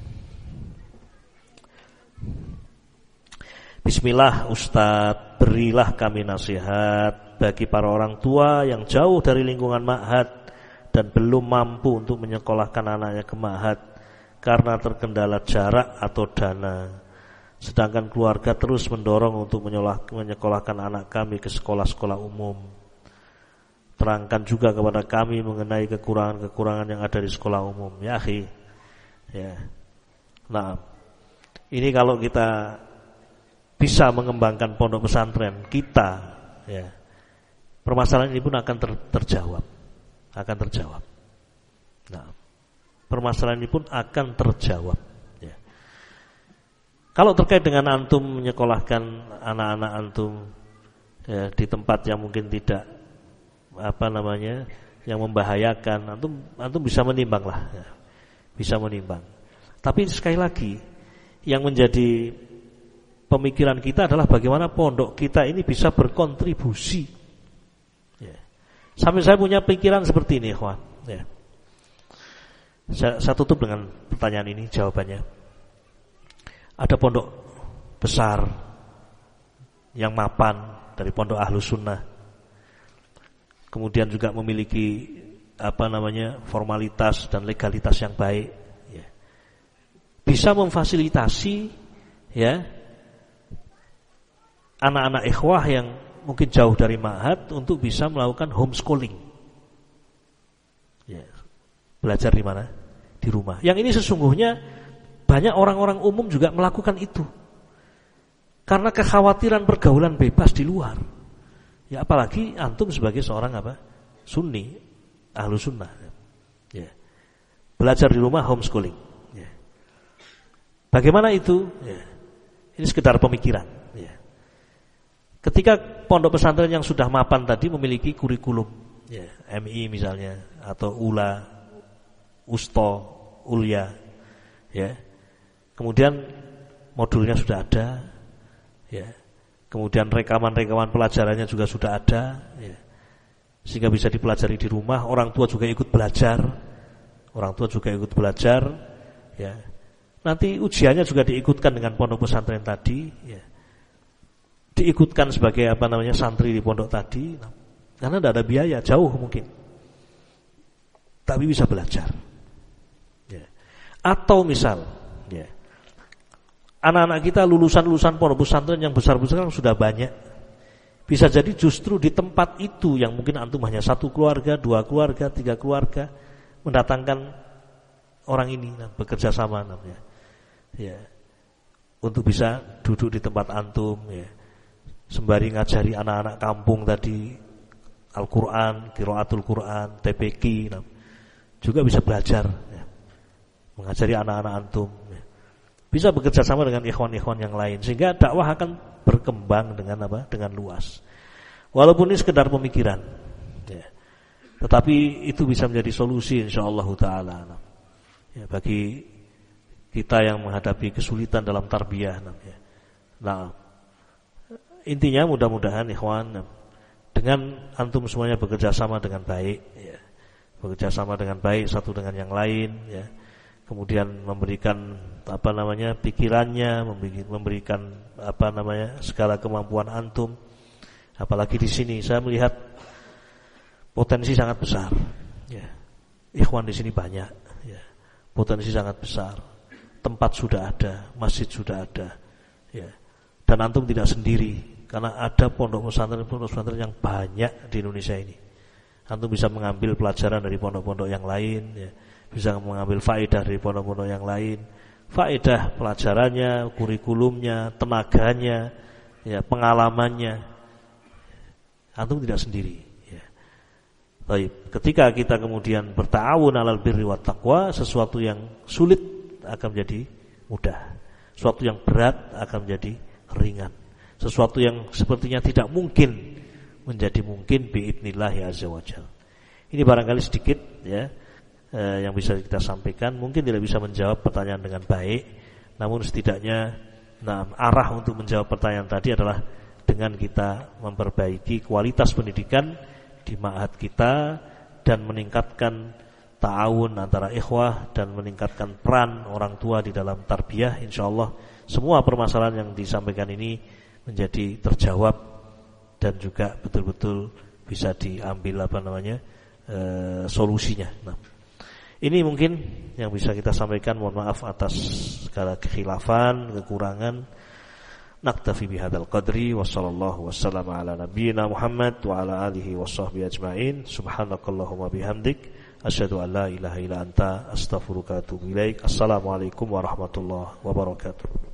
Bismillah Ustadz, berilah kami nasihat bagi para orang tua yang jauh dari lingkungan ma'had dan belum mampu untuk menyekolahkan anaknya ke ma'had karena terkendala jarak atau dana. Sedangkan keluarga terus mendorong untuk menyekolahkan anak kami ke sekolah-sekolah umum. Terangkan juga kepada kami mengenai kekurangan-kekurangan yang ada di sekolah umum. Ya akhi. Ya. Nah, ini kalau kita bisa mengembangkan pondok pesantren kita, ya, permasalahan ini pun akan ter, terjawab, akan terjawab. Nah, permasalahan ini pun akan terjawab. Ya. Kalau terkait dengan antum menyekolahkan anak-anak antum ya, di tempat yang mungkin tidak apa namanya yang membahayakan, antum antum bisa menimbang lah, ya, bisa menimbang. Tapi sekali lagi, yang menjadi pemikiran kita adalah bagaimana pondok kita ini bisa berkontribusi. Ya. Sampai saya punya pikiran seperti ini, ikhwan. Ya. Saya, saya tutup dengan pertanyaan ini, jawabannya. Ada pondok besar yang mapan dari pondok Ahlus Sunnah. Kemudian juga memiliki apa namanya formalitas dan legalitas yang baik, ya. Bisa memfasilitasi ya anak-anak ikhwah yang mungkin jauh dari ma'had untuk bisa melakukan homeschooling, ya. Belajar di mana? Di rumah. Yang ini sesungguhnya banyak orang-orang umum juga melakukan itu karena kekhawatiran pergaulan bebas di luar. Ya apalagi antum sebagai seorang apa? Sunni, ahlu sunnah. Ya. Belajar di rumah homeschooling. Ya. Bagaimana itu? Ya. Ini sekedar pemikiran. Ya. Ketika pondok pesantren yang sudah mapan tadi memiliki kurikulum, ya, M I misalnya atau U L A, Usto, Ulya, ya. Kemudian modulnya sudah ada, ya. Kemudian rekaman-rekaman pelajarannya juga sudah ada, ya. Sehingga bisa dipelajari di rumah. Orang tua juga ikut belajar, orang tua juga ikut belajar, ya. Nanti ujiannya juga diikutkan dengan pondok pesantren tadi, ya. Diikutkan sebagai apa namanya santri di pondok tadi, karena tidak ada biaya, jauh mungkin, tapi bisa belajar, ya. Atau misal, ya, anak-anak kita lulusan-lulusan pondok pesantren yang besar-besar sudah banyak. Bisa jadi justru di tempat itu yang mungkin antum hanya satu keluarga, dua keluarga, tiga keluarga, mendatangkan orang ini, nah, bekerja sama namanya, ya, untuk bisa duduk di tempat antum, ya, sembari ngajari anak-anak kampung tadi Al-Quran, qiraatul Quran, T P Q, nah, juga bisa belajar, ya, mengajari anak-anak antum. Ya. Bisa bekerja sama dengan ikhwan-ikhwan yang lain sehingga dakwah akan berkembang dengan apa? Dengan luas. Walaupun ini sekedar pemikiran, ya. Tetapi itu bisa menjadi solusi insyaallah taala, ya, bagi kita yang menghadapi kesulitan dalam tarbiyah, ya. Nah, intinya mudah-mudahan ikhwan dengan antum semuanya bekerja sama dengan baik, ya. Bekerja sama dengan baik satu dengan yang lain, ya. Kemudian memberikan apa namanya pikirannya, memberikan apa namanya segala kemampuan antum. Apalagi di sini saya melihat potensi sangat besar. Ya. Ikhwan di sini banyak. Ya. Potensi sangat besar. Tempat sudah ada, masjid sudah ada. Ya. Dan antum tidak sendiri, karena ada pondok pesantren-pondok pesantren yang banyak di Indonesia ini. Antum bisa mengambil pelajaran dari pondok-pondok yang lain, ya. Bisa mengambil faedah dari pondok-pondok yang lain, faedah pelajarannya, kurikulumnya, tenaganya, ya, pengalamannya. Antum tidak sendiri, ya. Baik, ketika kita kemudian berta'awun 'alal birri wat taqwa, sesuatu yang sulit akan menjadi mudah, sesuatu yang berat akan menjadi ringan. sesuatu yang sepertinya tidak mungkin menjadi mungkin biidznillah azza wajalla. Ini barangkali sedikit ya eh, yang bisa kita sampaikan. Mungkin tidak bisa menjawab pertanyaan dengan baik, namun setidaknya nah, arah untuk menjawab pertanyaan tadi adalah dengan kita memperbaiki kualitas pendidikan di ma'had kita dan meningkatkan ta'awun antara ikhwah dan meningkatkan peran orang tua di dalam tarbiyah. Insyaallah semua permasalahan yang disampaikan ini menjadi terjawab dan juga betul-betul bisa diambil apa namanya e, solusinya. Nah, ini mungkin yang bisa kita sampaikan. Mohon maaf atas segala kekhilafan, kekurangan. Naktafi bihadzal qadri wa sallallahu wasallam ala nabiyyina Muhammad wa ala alihi washabbihi ajmain. Subhanakallahumma bihamdik asyhadu an la ilaha illa anta astaghfiruka wa atubu ilaik. Assalamualaikum warahmatullahi wabarakatuh.